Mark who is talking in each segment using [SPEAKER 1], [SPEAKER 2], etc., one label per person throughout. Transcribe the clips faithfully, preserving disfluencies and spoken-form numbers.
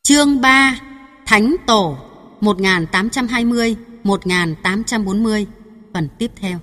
[SPEAKER 1] Chương ba Thánh Tổ một nghìn tám trăm hai mươi đến một nghìn tám trăm bốn mươi. Phần tiếp theo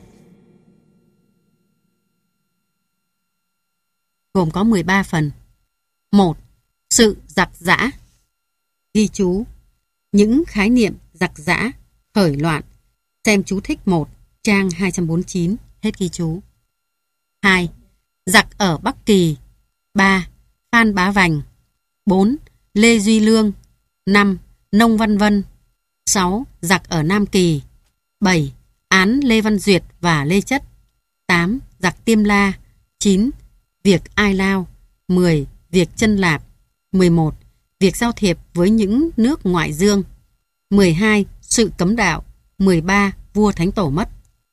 [SPEAKER 1] gồm có mười ba phần. một. Sự giặc giã. Ghi chú. Những khái niệm giặc giã, khởi loạn. Xem chú thích một, trang hai trăm bốn mươi chín. Hết ghi chú. hai. Giặc ở Bắc Kỳ. ba. Phan Bá Vành. bốn. Lê Duy Lương. năm. Nông Văn Vân. sáu. Giặc ở Nam Kỳ. bảy. Án Lê Văn Duyệt và Lê Chất. tám. Giặc Tiêm La. chín. Việc Ai Lao. mười. Việc Chân Lạp. mười một. Việc giao thiệp với những nước ngoại dương. mười hai. Sự cấm đạo. mười ba. Vua Thánh Tổ mất.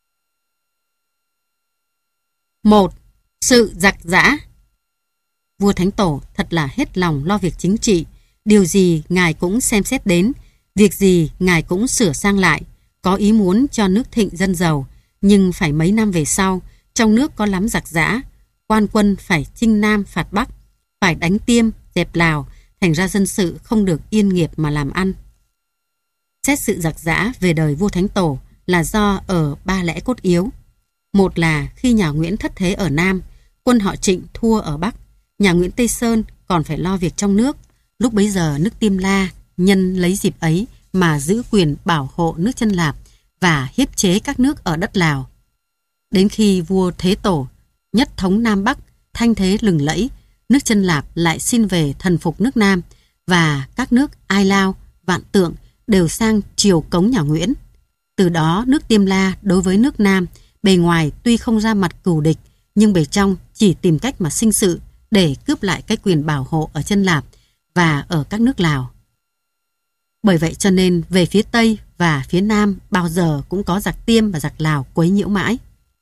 [SPEAKER 1] một. Sự giặc giã. Vua Thánh Tổ thật là hết lòng lo việc chính trị. Điều gì Ngài cũng xem xét đến, việc gì Ngài cũng sửa sang lại, có ý muốn cho nước thịnh dân giàu. Nhưng phải mấy năm về sau, trong nước có lắm giặc giã, quan quân phải chinh Nam phạt Bắc, phải đánh Tiêm, dẹp Lào, thành ra dân sự không được yên nghiệp mà làm ăn. Xét sự giặc giã về đời vua Thánh Tổ là do ở ba lẽ cốt yếu. Một là khi nhà Nguyễn thất thế ở Nam, quân họ Trịnh thua ở Bắc, nhà Nguyễn Tây Sơn còn phải lo việc trong nước. Lúc bấy giờ nước Tiêm La nhân lấy dịp ấy mà giữ quyền bảo hộ nước Chân Lạp và hiếp chế các nước ở đất Lào. Đến khi vua Thế Tổ nhất thống Nam Bắc, thanh thế lừng lẫy, nước Chân Lạp lại xin về thần phục nước Nam, và các nước Ai Lao, Vạn Tượng đều sang triều cống nhà Nguyễn. Từ đó nước Tiêm La đối với nước Nam bề ngoài tuy không ra mặt cừu địch, nhưng bề trong chỉ tìm cách mà sinh sự để cướp lại cái quyền bảo hộ ở Chân Lạp và ở các nước Lào. Bởi vậy cho nên về phía Tây và phía Nam bao giờ cũng có giặc Tiêm và giặc Lào quấy nhiễu mãi.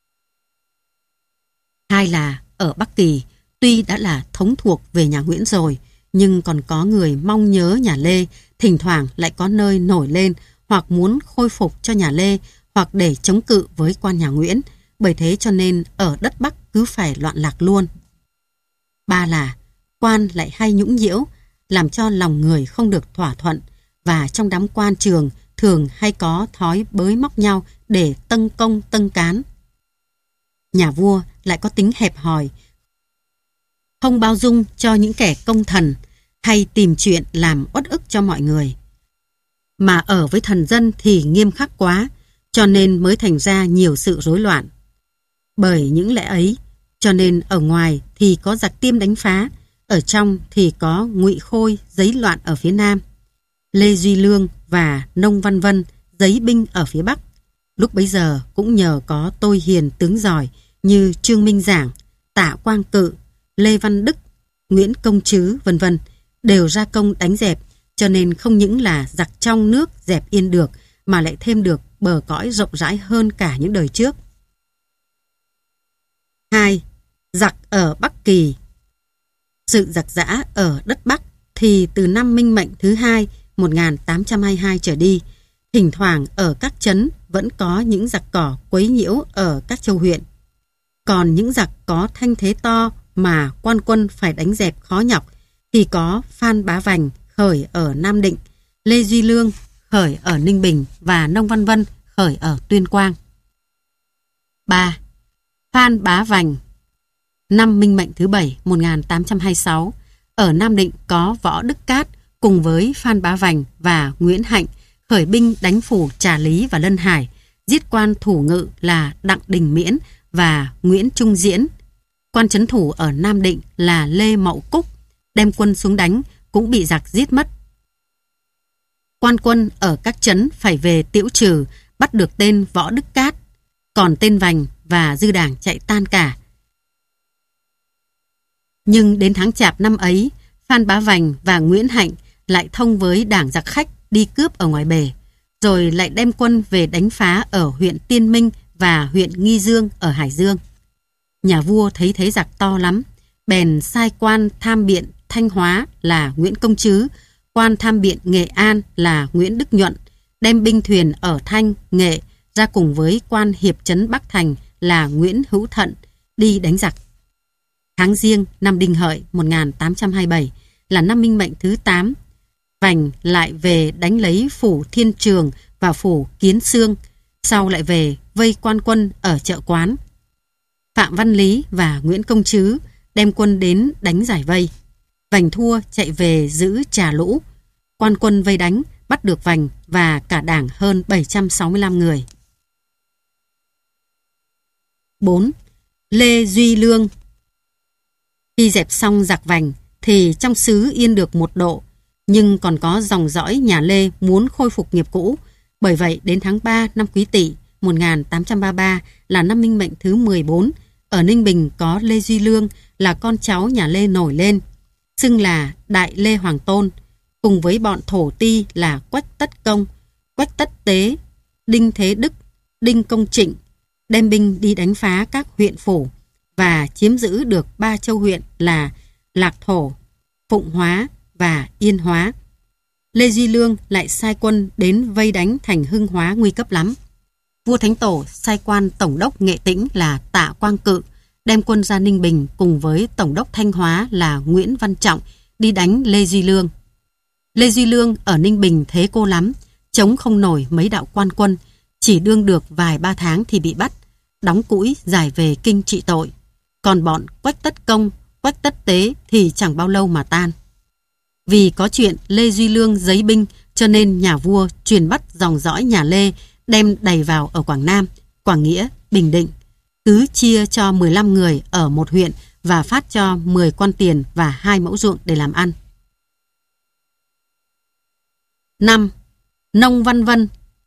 [SPEAKER 1] Hai là ở Bắc Kỳ, tuy đã là thống thuộc về nhà Nguyễn rồi, nhưng còn có người mong nhớ nhà Lê, thỉnh thoảng lại có nơi nổi lên hoặc muốn khôi phục cho nhà Lê, hoặc để chống cự với quan nhà Nguyễn. Bởi thế cho nên ở đất Bắc cứ phải loạn lạc luôn. Ba là quan lại hay nhũng nhiễu, làm cho lòng người không được thỏa thuận, và trong đám quan trường thường hay có thói bới móc nhau để tâng công tâng cán. Nhà vua lại có tính hẹp hòi, không bao dung cho những kẻ công thần, hay tìm chuyện làm uất ức cho mọi người. Mà ở với thần dân thì nghiêm khắc quá, cho nên mới thành ra nhiều sự rối loạn. Bởi những lẽ ấy, cho nên ở ngoài thì có giặc Tiêm đánh phá, ở trong thì có Ngụy Khôi giấy loạn ở phía Nam, Lê Duy Lương và Nông Văn Vân giấy binh ở phía Bắc. Lúc bấy giờ cũng nhờ có tôi hiền tướng giỏi như Trương Minh Giảng, Tạ Quang Cự, Lê Văn Đức, Nguyễn Công Trứ vân vân đều ra công đánh dẹp, cho nên không những là giặc trong nước dẹp yên được, mà lại thêm được bờ cõi rộng rãi hơn cả những đời trước. Hai. Giặc ở Bắc Kỳ. Sự giặc giã ở đất Bắc thì từ năm Minh Mệnh thứ hai một nghìn tám trăm hai mươi hai trở đi, thỉnh thoảng ở các trấn vẫn có những giặc cỏ quấy nhiễu ở các châu huyện. Còn những giặc có thanh thế to mà quan quân phải đánh dẹp khó nhọc thì có Phan Bá Vành khởi ở Nam Định, Lê Duy Lương khởi ở Ninh Bình và Nông Văn Vân khởi ở Tuyên Quang. ba. Phan Bá Vành. Năm Minh Mệnh thứ bảy một nghìn tám trăm hai mươi sáu, ở Nam Định có Võ Đức Cát cùng với Phan Bá Vành và Nguyễn Hạnh khởi binh đánh phủ Trà Lý và Lân Hải, giết quan thủ ngự là Đặng Đình Miễn và Nguyễn Trung Diễn. Quan trấn thủ ở Nam Định là Lê Mậu Cúc đem quân xuống đánh cũng bị giặc giết mất. Quan quân ở các trấn phải về tiễu trừ, bắt được tên Võ Đức Cát, còn tên Vành và dư đảng chạy tan cả. Nhưng đến tháng Chạp năm ấy, Phan Bá Vành và Nguyễn Hạnh lại thông với đảng giặc khách đi cướp ở ngoài bể, rồi lại đem quân về đánh phá ở huyện Tiên Minh và huyện Nghi Dương ở Hải Dương. Nhà vua thấy thế giặc to lắm, bèn sai quan tham biện Thanh Hóa là Nguyễn Công Trứ, quan tham biện Nghệ An là Nguyễn Đức Nhuận, đem binh thuyền ở Thanh, Nghệ ra cùng với quan hiệp trấn Bắc Thành là Nguyễn Hữu Thận đi đánh giặc. Tháng Giêng năm Đinh Hợi một nghìn tám trăm hai mươi bảy là năm Minh Mệnh thứ tám, Vành lại về đánh lấy phủ Thiên Trường và phủ Kiến Xương, sau lại về vây quan quân ở chợ Quán. Phạm Văn Lý và Nguyễn Công Trứ đem quân đến đánh giải vây. Vành thua chạy về giữ Trà Lũ. Quan quân vây đánh, bắt được Vành và cả đảng hơn bảy trăm sáu mươi lăm người. bốn. Lê Duy Lương. Khi dẹp xong giặc Vành thì trong xứ yên được một độ, nhưng còn có dòng dõi nhà Lê muốn khôi phục nghiệp cũ. Bởi vậy đến tháng ba năm Quý Tỵ một nghìn tám trăm ba mươi ba là năm Minh Mệnh thứ mười bốn, ở Ninh Bình có Lê Duy Lương là con cháu nhà Lê nổi lên, xưng là Đại Lê Hoàng Tôn, cùng với bọn thổ ti là Quách Tất Công, Quách Tất Tế, Đinh Thế Đức, Đinh Công Trịnh, đem binh đi đánh phá các huyện phủ và chiếm giữ được ba châu huyện là Lạc Thổ, Phụng Hóa và Yên Hóa. Lê Duy Lương lại sai quân đến vây đánh thành Hưng Hóa nguy cấp lắm. Vua Thánh Tổ sai quan tổng đốc Nghệ Tĩnh là Tạ Quang Cự đem quân ra Ninh Bình cùng với tổng đốc Thanh Hóa là Nguyễn Văn Trọng đi đánh Lê Duy Lương. Lê Duy Lương ở Ninh Bình thế cô lắm, chống không nổi mấy đạo quan quân, chỉ đương được vài ba tháng thì bị bắt, đóng cũi giải về kinh trị tội. Còn bọn Quách Tất Công, Quách Tất Tế thì chẳng bao lâu mà tan. Vì có chuyện Lê Duy Lương giấy binh cho nên nhà vua truyền bắt dòng dõi nhà Lê đem đầy vào ở Quảng Nam, Quảng Nghĩa, Bình Định. Cứ chia cho mười lăm người ở một huyện và phát cho mười quan tiền và hai mẫu ruộng để làm ăn. năm. Nông Văn Vân.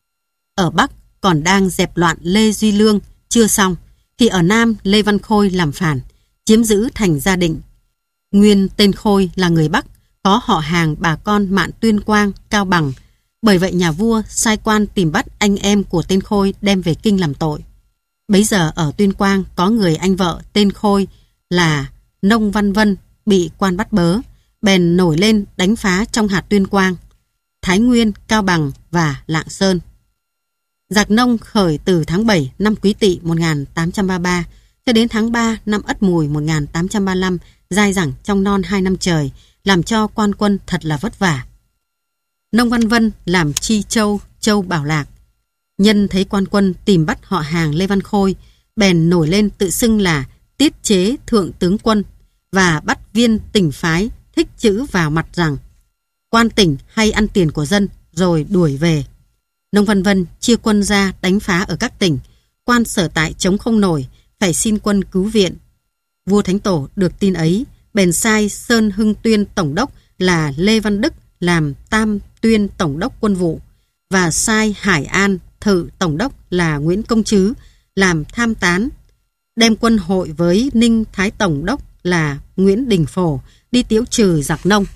[SPEAKER 1] Ở Bắc còn đang dẹp loạn Lê Duy Lương chưa xong, thì ở Nam Lê Văn Khôi làm phản, chiếm giữ thành Gia Định. Nguyên tên Khôi là người Bắc, có họ hàng bà con Mạn Tuyên Quang, Cao Bằng. Bởi vậy nhà vua sai quan tìm bắt anh em của tên Khôi đem về kinh làm tội. Bấy giờ ở Tuyên Quang có người anh vợ tên Khôi là Nông Văn Vân bị quan bắt bớ, bèn nổi lên đánh phá trong hạt Tuyên Quang, Thái Nguyên, Cao Bằng và Lạng Sơn. Giặc Nông khởi từ tháng bảy năm Quý Tỵ một nghìn tám trăm ba mươi ba cho đến tháng ba năm Ất Mùi một nghìn tám trăm ba mươi lăm, dai dẳng trong non hai năm trời, làm cho quan quân thật là vất vả. Nông Văn Vân làm Chi Châu, Châu Bảo Lạc. Nhân thấy quan quân tìm bắt họ hàng Lê Văn Khôi, bèn nổi lên tự xưng là tiết chế thượng tướng quân và bắt viên tỉnh phái thích chữ vào mặt rằng quan tỉnh hay ăn tiền của dân rồi đuổi về. Nông Văn Vân chia quân ra đánh phá ở các tỉnh, quan sở tại chống không nổi, phải xin quân cứu viện. Vua Thánh Tổ được tin ấy, bèn sai Sơn Hưng Tuyên tổng đốc là Lê Văn Đức làm Tam Tuyên tổng đốc quân vụ, và sai Hải An Thự tổng đốc là Nguyễn Công Trứ làm tham tán, đem quân hội với Ninh Thái tổng đốc là Nguyễn Đình Phổ đi tiễu trừ giặc Nông.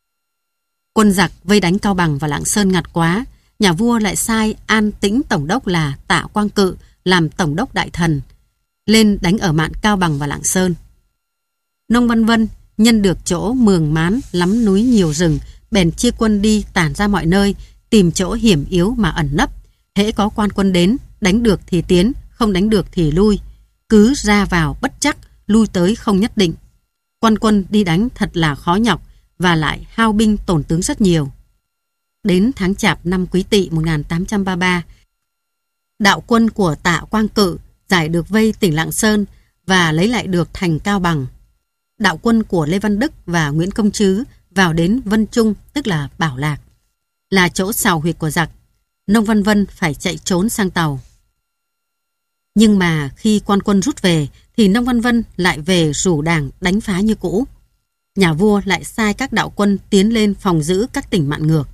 [SPEAKER 1] Quân giặc vây đánh Cao Bằng và Lạng Sơn ngặt quá, nhà vua lại sai An Tĩnh tổng đốc là Tạ Quang Cự làm tổng đốc đại thần, lên đánh ở mạn Cao Bằng và Lạng Sơn. Nông Văn Vân nhân được chỗ mường mán lắm núi nhiều rừng, bèn chia quân đi tản ra mọi nơi, tìm chỗ hiểm yếu mà ẩn nấp. Hễ có quan quân đến, đánh được thì tiến, không đánh được thì lui. Cứ ra vào bất chắc, lui tới không nhất định. Quan quân đi đánh thật là khó nhọc và lại hao binh tổn tướng rất nhiều. Đến tháng Chạp năm Quý Tỵ một nghìn tám trăm ba mươi ba, đạo quân của Tạ Quang Cự giải được vây tỉnh Lạng Sơn và lấy lại được thành Cao Bằng. Đạo quân của Lê Văn Đức và Nguyễn Công Trứ vào đến Vân Trung, tức là Bảo Lạc, là chỗ sào huyệt của giặc. Nông Văn Vân phải chạy trốn sang Tàu. Nhưng mà khi quan quân rút về thì Nông Văn Vân lại về rủ đảng đánh phá như cũ. Nhà vua lại sai các đạo quân tiến lên phòng giữ các tỉnh mạn ngược.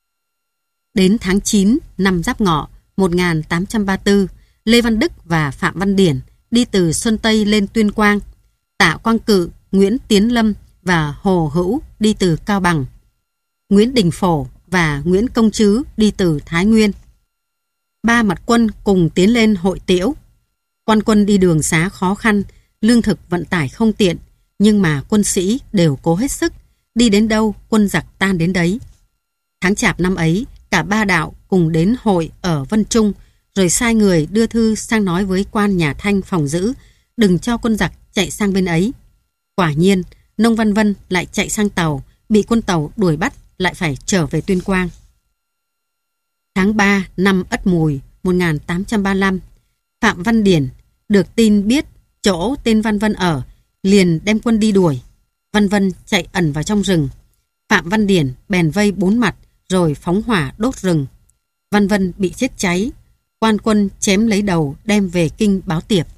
[SPEAKER 1] Đến tháng chín năm Giáp Ngọ một nghìn tám trăm ba mươi tư, Lê Văn Đức và Phạm Văn Điển đi từ Xuân Tây lên Tuyên Quang. Tạ Quang Cự, Nguyễn Tiến Lâm và Hồ Hữu đi từ Cao Bằng. Nguyễn Đình Phổ và Nguyễn Công Trứ đi từ Thái Nguyên. Ba mặt quân cùng tiến lên hội Tiễu. Quan quân đi đường xá khó khăn, lương thực vận tải không tiện, nhưng mà quân sĩ đều cố hết sức, đi đến đâu quân giặc tan đến đấy. Tháng Chạp năm ấy, cả ba đạo cùng đến hội ở Vân Trung, rồi sai người đưa thư sang nói với quan nhà Thanh phòng giữ, đừng cho quân giặc chạy sang bên ấy. Quả nhiên, Nông Văn Vân lại chạy sang Tàu, bị quân Tàu đuổi bắt, lại phải trở về Tuyên Quang. Tháng ba năm Ất Mùi một nghìn tám trăm ba mươi lăm, Phạm Văn Điển được tin biết chỗ tên Văn Vân ở, liền đem quân đi đuổi. Văn Vân chạy ẩn vào trong rừng. Phạm Văn Điển bèn vây bốn mặt rồi phóng hỏa đốt rừng. Văn Vân bị chết cháy. Quan quân chém lấy đầu đem về kinh báo tiệp.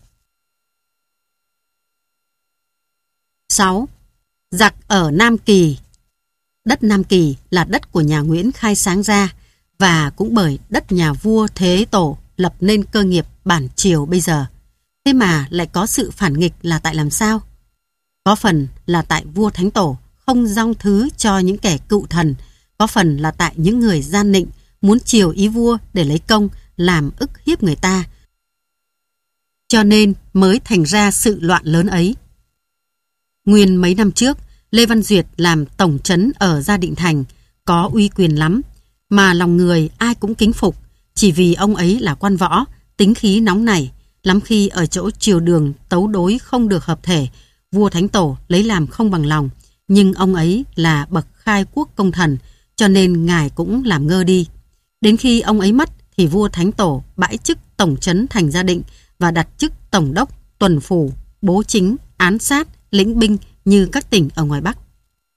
[SPEAKER 1] sáu. Giặc ở Nam Kỳ. Đất Nam Kỳ là đất của nhà Nguyễn khai sáng ra, và cũng bởi đất nhà vua Thế Tổ lập nên cơ nghiệp bản triều bây giờ. Thế mà lại có sự phản nghịch là tại làm sao? Có phần là tại vua Thánh Tổ không dâng thứ cho những kẻ cựu thần, có phần là tại những người gian nịnh muốn chiều ý vua để lấy công, làm ức hiếp người ta. Cho nên mới thành ra sự loạn lớn ấy. Nguyên mấy năm trước, Lê Văn Duyệt làm tổng trấn ở Gia Định Thành, có uy quyền lắm, mà lòng người ai cũng kính phục, chỉ vì ông ấy là quan võ, tính khí nóng nảy, lắm khi ở chỗ triều đường tấu đối không được hợp thể, vua Thánh Tổ lấy làm không bằng lòng, nhưng ông ấy là bậc khai quốc công thần, cho nên ngài cũng làm ngơ đi. Đến khi ông ấy mất thì vua Thánh Tổ bãi chức tổng trấn thành Gia Định và đặt chức tổng đốc, tuần phủ, bố chính, án sát, lĩnh binh như các tỉnh ở ngoài Bắc.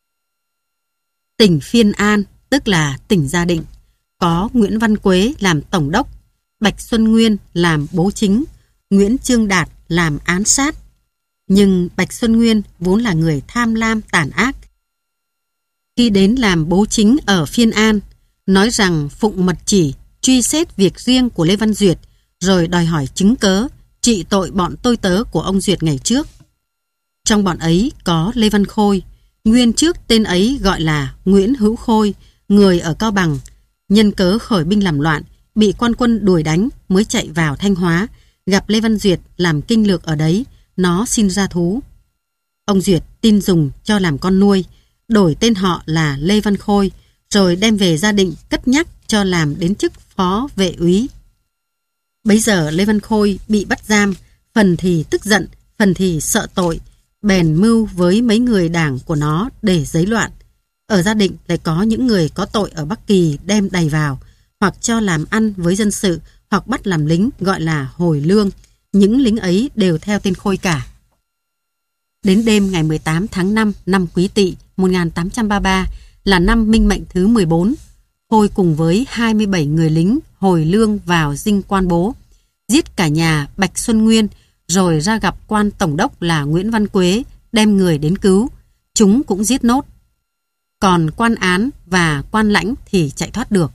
[SPEAKER 1] Tỉnh Phiên An, tức là tỉnh Gia Định, có Nguyễn Văn Quế làm tổng đốc, Bạch Xuân Nguyên làm bố chính, Nguyễn Chương Đạt làm án sát. Nhưng Bạch Xuân Nguyên vốn là người tham lam tàn ác. Khi đến làm bố chính ở Phiên An, nói rằng phụng mật chỉ truy xét việc riêng của Lê Văn Duyệt, rồi đòi hỏi chứng cớ trị tội bọn tôi tớ của ông Duyệt ngày trước. Trong bọn ấy có Lê Văn Khôi, nguyên trước tên ấy gọi là Nguyễn Hữu Khôi, người ở Cao Bằng, nhân cớ khởi binh làm loạn, bị quan quân đuổi đánh mới chạy vào Thanh Hóa, gặp Lê Văn Duyệt làm kinh lược ở đấy, nó xin ra thú. Ông Duyệt tin dùng cho làm con nuôi, đổi tên họ là Lê Văn Khôi, rồi đem về Gia Định cất nhắc cho làm đến chức phó vệ úy. Bấy giờ Lê Văn Khôi bị bắt giam, phần thì tức giận, phần thì sợ tội, bèn mưu với mấy người đảng của nó để giấy loạn. Ở Gia Định lại có những người có tội ở Bắc Kỳ đem đầy vào, hoặc cho làm ăn với dân sự, hoặc bắt làm lính gọi là hồi lương. Những lính ấy đều theo tên Khôi cả. Đến đêm ngày mười tám tháng năm năm Quý Tỵ một nghìn tám trăm ba mươi ba là năm Minh Mệnh thứ mười bốn, Khôi cùng với hai mươi bảy người lính hồi lương vào dinh quan bố, giết cả nhà Bạch Xuân Nguyên, rồi ra gặp quan tổng đốc là Nguyễn Văn Quế, đem người đến cứu. Chúng cũng giết nốt. Còn quan án và quan lãnh thì chạy thoát được.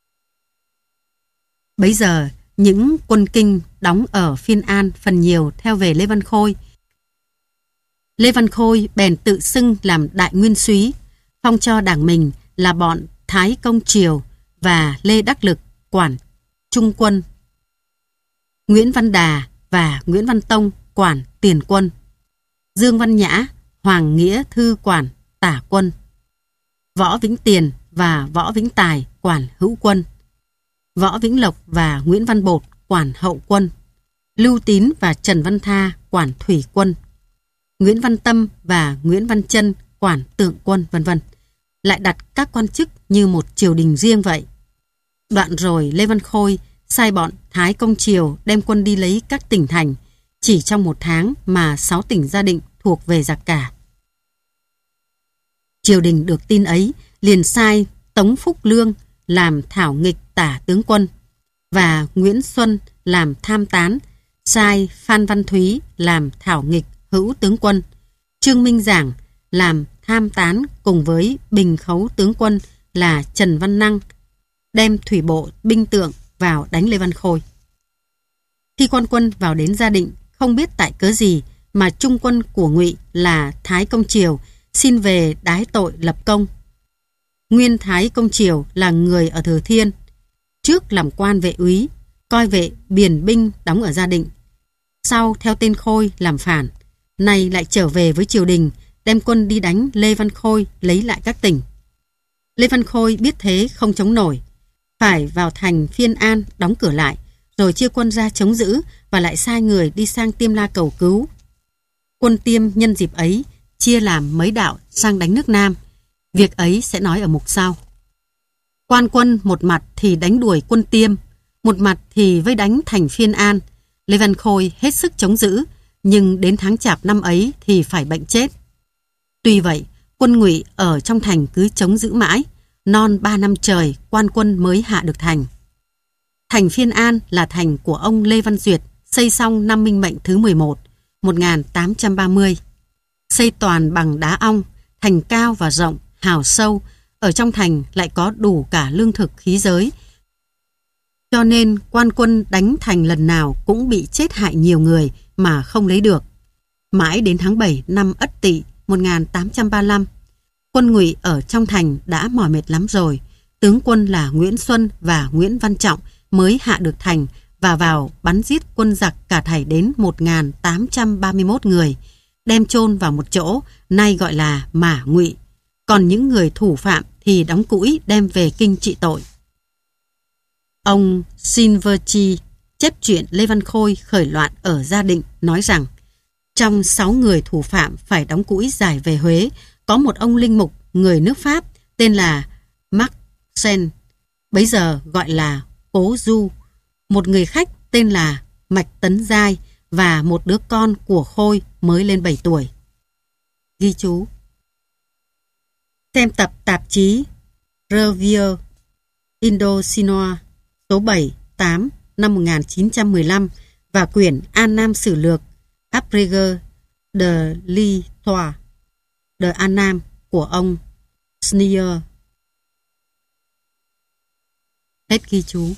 [SPEAKER 1] Bấy giờ, những quân Kinh đóng ở Phiên An phần nhiều theo về Lê Văn Khôi. Lê Văn Khôi bèn tự xưng làm đại nguyên soái, phong cho đảng mình là bọn Thái Công Triều và Lê Đắc Lực quản trung quân, Nguyễn Văn Đà và Nguyễn Văn Tông quản tiền quân, Dương Văn Nhã, Hoàng Nghĩa Thư quản tả quân, Võ Vĩnh Tiền và Võ Vĩnh Tài quản hữu quân, Võ Vĩnh Lộc và Nguyễn Văn Bột quản hậu quân, Lưu Tín và Trần Văn Tha quản thủy quân, Nguyễn Văn Tâm và Nguyễn Văn Trân quản tượng quân, vân vân. Lại đặt các quan chức như một triều đình riêng vậy. Đoạn rồi Lê Văn Khôi sai bọn Thái Công Triều đem quân đi lấy các tỉnh thành. Chỉ trong một tháng mà sáu tỉnh Gia Định thuộc về giặc cả. Triều đình được tin ấy liền sai Tống Phúc Lương làm thảo nghịch tả tướng quân và Nguyễn Xuân làm tham tán, sai Phan Văn Thúy làm thảo nghịch hữu tướng quân, Trương Minh Giảng làm tham tán cùng với bình khấu tướng quân là Trần Văn Năng, đem thủy bộ binh tượng vào đánh Lê Văn Khôi. Khi quan quân vào đến Gia Định, không biết tại cớ gì mà trung quân của Ngụy là Thái Công Triều xin về đái tội lập công. Nguyên Thái Công Triều là người ở Thừa Thiên, trước làm quan vệ úy, coi vệ biền binh đóng ở Gia Định, sau theo tên Khôi làm phản, nay lại trở về với triều đình, đem quân đi đánh Lê Văn Khôi lấy lại các tỉnh. Lê Văn Khôi biết thế không chống nổi, phải vào thành Phiên An đóng cửa lại, rồi chia quân ra chống giữ và lại sai người đi sang Tiêm La cầu cứu. Quân Tiêm nhân dịp ấy chia làm mấy đạo sang đánh nước Nam. Việc ấy sẽ nói ở mục sau. Quan quân một mặt thì đánh đuổi quân Tiêm, một mặt thì vây đánh thành Phiên An. Lê Văn Khôi hết sức chống giữ, nhưng đến tháng Chạp năm ấy thì phải bệnh chết. Tuy vậy, quân Ngụy ở trong thành cứ chống giữ mãi, non ba năm trời quan quân mới hạ được thành. Thành Phiên An là thành của ông Lê Văn Duyệt, xây xong năm Minh Mệnh thứ mười một, một nghìn tám trăm ba mươi. Xây toàn bằng đá ong, thành cao và rộng, hào sâu, ở trong thành lại có đủ cả lương thực khí giới. Cho nên quan quân đánh thành lần nào cũng bị chết hại nhiều người mà không lấy được. Mãi đến tháng bảy năm Ất Tỵ một nghìn tám trăm ba mươi lăm, quân Ngụy ở trong thành đã mỏi mệt lắm rồi. Tướng quân là Nguyễn Xuân và Nguyễn Văn Trọng mới hạ được thành và vào bắn giết quân giặc cả thảy đến một nghìn tám trăm ba mươi mốt người, đem chôn vào một chỗ nay gọi là Mả Ngụy. Còn những người thủ phạm thì đóng cũi đem về kinh trị tội. Ông Silverchi chép chuyện Lê Văn Khôi khởi loạn ở Gia Định nói rằng trong sáu người thủ phạm phải đóng cũi giải về Huế có một ông linh mục người nước Pháp tên là Marc Sen, bấy giờ gọi là Cố Du, một người khách tên là Mạch Tấn Giai và một đứa con của Khôi mới lên bảy tuổi. Ghi chú: xem tập tạp chí Revue Indochinois số bảy, tám năm một nghìn chín trăm mười lăm và quyển An Nam Sử Lược Après de l'Histoire de An Nam của ông Snier. Hết ghi chú.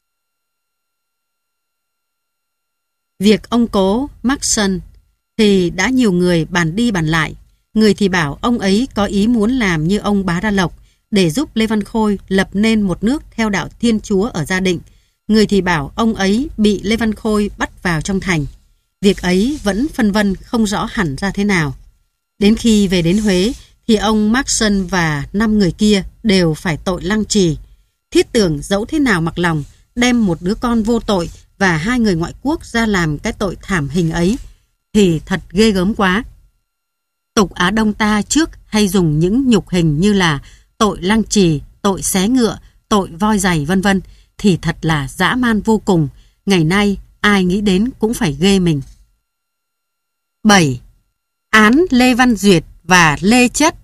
[SPEAKER 1] Việc ông Cố Maxson thì đã nhiều người bàn đi bàn lại. Người thì bảo ông ấy có ý muốn làm như ông Bá Đa Lộc để giúp Lê Văn Khôi lập nên một nước theo đạo Thiên Chúa ở Gia Định. Người thì bảo ông ấy bị Lê Văn Khôi bắt vào trong thành. Việc ấy vẫn phân vân không rõ hẳn ra thế nào. Đến khi về đến Huế thì ông Maxson và năm người kia đều phải tội lăng trì. Thiết tưởng dẫu thế nào mặc lòng đem một đứa con vô tội và hai người ngoại quốc ra làm cái tội thảm hình ấy thì thật ghê gớm quá. Tục Á Đông ta trước hay dùng những nhục hình như là tội lăng trì, tội xé ngựa, tội voi giày vân vân thì thật là dã man vô cùng. Ngày nay ai nghĩ đến cũng phải ghê mình. bảy. Án Lê Văn Duyệt và Lê Chất.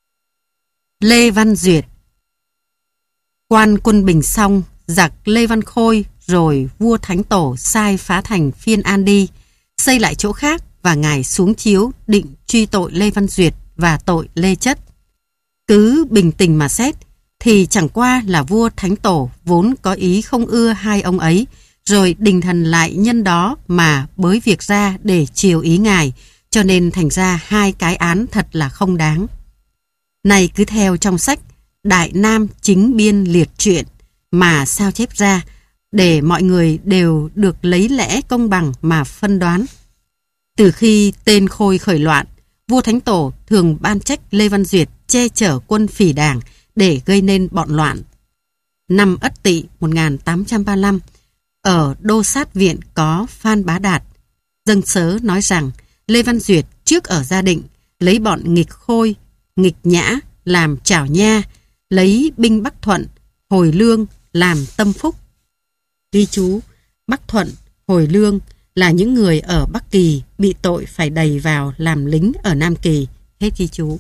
[SPEAKER 1] Lê Văn Duyệt. Quan quân Bình xong, giặc Lê Văn Khôi rồi vua Thánh Tổ sai phá thành Phiên An đi, xây lại chỗ khác và ngài xuống chiếu định truy tội Lê Văn Duyệt và tội Lê Chất. Cứ bình tình mà xét thì chẳng qua là vua Thánh Tổ vốn có ý không ưa hai ông ấy, rồi đình thần lại nhân đó mà bới việc ra để chiều ý ngài, cho nên thành ra hai cái án thật là không đáng. Này cứ theo trong sách Đại Nam Chính Biên Liệt Truyện mà sao chép ra, để mọi người đều được lấy lẽ công bằng mà phân đoán. Từ khi tên Khôi khởi loạn, vua Thánh Tổ thường ban trách Lê Văn Duyệt che chở quân phỉ đảng để gây nên bọn loạn. Năm Ất Tỵ một nghìn tám trăm ba mươi lăm, ở Đô Sát Viện có Phan Bá Đạt. Dâng sớ nói rằng Lê Văn Duyệt trước ở Gia Định lấy bọn nghịch Khôi, nghịch Nhã làm Trảo Nha, lấy binh Bắc Thuận, Hồi Lương làm Tâm Phúc. Ghi chú: Bắc Thuận, Hồi Lương là những người ở Bắc Kỳ bị tội phải đầy vào làm lính ở Nam Kỳ. Hết ghi chú.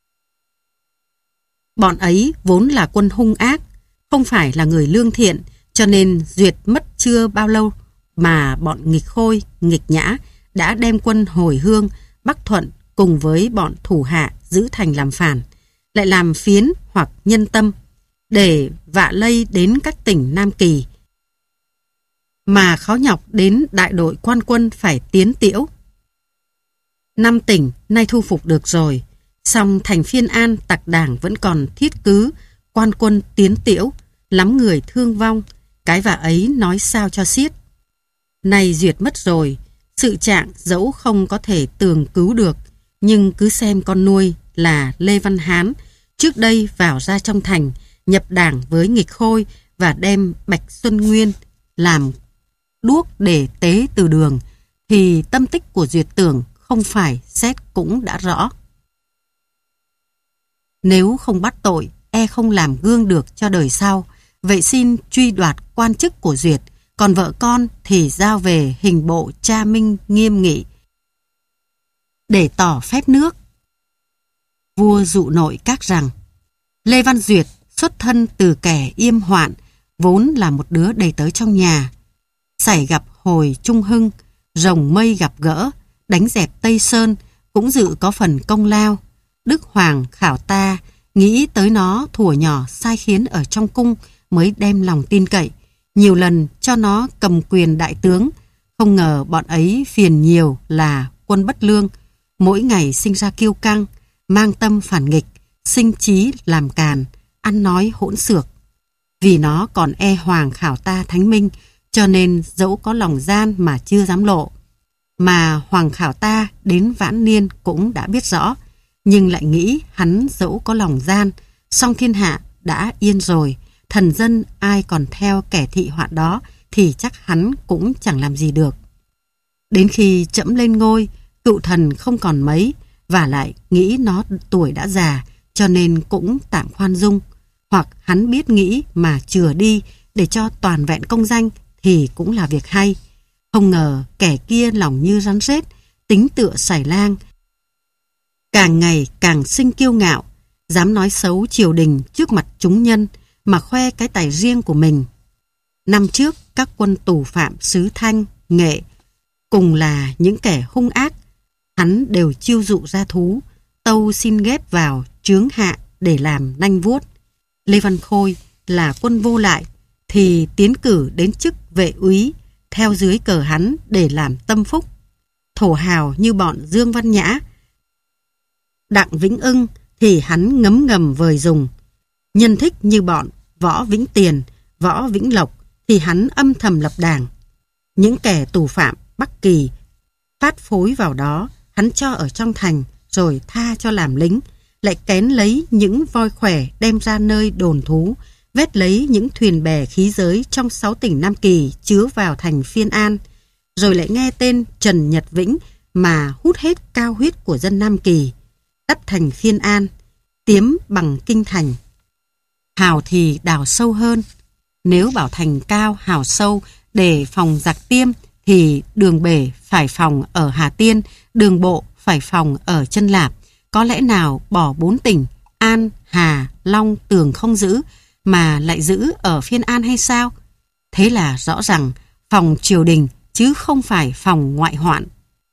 [SPEAKER 1] Bọn ấy vốn là quân hung ác, không phải là người lương thiện, cho nên Duyệt mất chưa bao lâu mà bọn nghịch Khôi, nghịch Nhã đã đem quân hồi hương, Bắc Thuận cùng với bọn thủ hạ giữ thành làm phản, lại làm phiến hoặc nhân tâm để vạ lây đến các tỉnh Nam Kỳ, mà khó nhọc đến đại đội quan quân phải tiến tiễu. Năm tỉnh nay thu phục được rồi, song thành Phiên An tặc đảng vẫn còn thiết cứ quan quân tiến tiễu, lắm người thương vong, cái vả ấy nói sao cho xiết. Nay Duyệt mất rồi, sự trạng dẫu không có thể tường cứu được, nhưng cứ xem con nuôi là Lê Văn Hán trước đây vào ra trong thành, nhập đảng với nghịch Khôi và đem Bạch Xuân Nguyên làm đuốc để tế từ đường, thì tâm tích của Duyệt tưởng không phải xét cũng đã rõ. Nếu không bắt tội, e không làm gương được cho đời sau. Vậy xin truy đoạt quan chức của Duyệt, còn vợ con thì giao về hình bộ cha minh nghiêm nghị để tỏ phép nước. Vua dụ nội các rằng, Lê Văn Duyệt xuất thân từ kẻ yêm hoạn, vốn là một đứa đầy tớ trong nhà. Xảy gặp hồi Trung Hưng, rồng mây gặp gỡ, đánh dẹp Tây Sơn, cũng dự có phần công lao. Đức Hoàng khảo ta, nghĩ tới nó thuở nhỏ sai khiến ở trong cung, mới đem lòng tin cậy, nhiều lần cho nó cầm quyền đại tướng. Không ngờ bọn ấy phiền nhiều là quân bất lương, mỗi ngày sinh ra kiêu căng, mang tâm phản nghịch, sinh trí làm càn, ăn nói hỗn xược. Vì nó còn e Hoàng khảo ta thánh minh, cho nên dẫu có lòng gian mà chưa dám lộ. Mà Hoàng khảo ta đến vãn niên cũng đã biết rõ, nhưng lại nghĩ hắn dẫu có lòng gian, song thiên hạ đã yên rồi, thần dân ai còn theo kẻ thị hoạn đó thì chắc hắn cũng chẳng làm gì được. Đến khi trẫm lên ngôi, cựu thần không còn mấy, và lại nghĩ nó tuổi đã già, cho nên cũng tạm khoan dung. Hoặc hắn biết nghĩ mà chừa đi để cho toàn vẹn công danh thì cũng là việc hay. Không ngờ kẻ kia lòng như rắn rết, tính tựa sải lang, càng ngày càng sinh kiêu ngạo, dám nói xấu triều đình trước mặt chúng nhân mà khoe cái tài riêng của mình. Năm trước các quân tù phạm xứ Thanh, Nghệ cùng là những kẻ hung ác, hắn đều chiêu dụ ra thú, tâu xin ghép vào chướng hạ để làm nanh vuốt. Lê Văn Khôi là quân vô lại thì tiến cử đến chức vệ úy theo dưới cờ hắn để làm tâm phúc. Thổ hào như bọn Dương Văn Nhã, Đặng Vĩnh Ưng thì hắn ngấm ngầm vời dùng. Nhân thích như bọn Võ Vĩnh Tiền, Võ Vĩnh Lộc thì hắn âm thầm lập đảng. Những kẻ tù phạm Bắc Kỳ phát phối vào đó, hắn cho ở trong thành rồi tha cho làm lính, lại kén lấy những voi khỏe đem ra nơi đồn thú, vét lấy những thuyền bè khí giới trong sáu tỉnh Nam Kỳ chứa vào thành Phiên An, rồi lại nghe tên Trần Nhật Vĩnh mà hút hết cao huyết của dân Nam Kỳ, đắp thành Phiên An, tiếm bằng kinh thành. Hào thì đào sâu hơn. Nếu bảo thành cao hào sâu để phòng giặc Tiêm thì đường bể phải phòng ở Hà Tiên, đường bộ phải phòng ở Chân Lạp. Có lẽ nào bỏ bốn tỉnh An, Hà, Long, Tường không giữ mà lại giữ ở Phiên An hay sao? Thế là rõ rằng phòng triều đình chứ không phải phòng ngoại hoạn.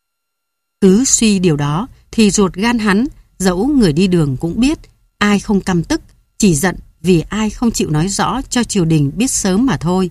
[SPEAKER 1] Cứ suy điều đó thì ruột gan hắn, dẫu người đi đường cũng biết, ai không căm tức, chỉ giận vì ai không chịu nói rõ cho triều đình biết sớm mà thôi.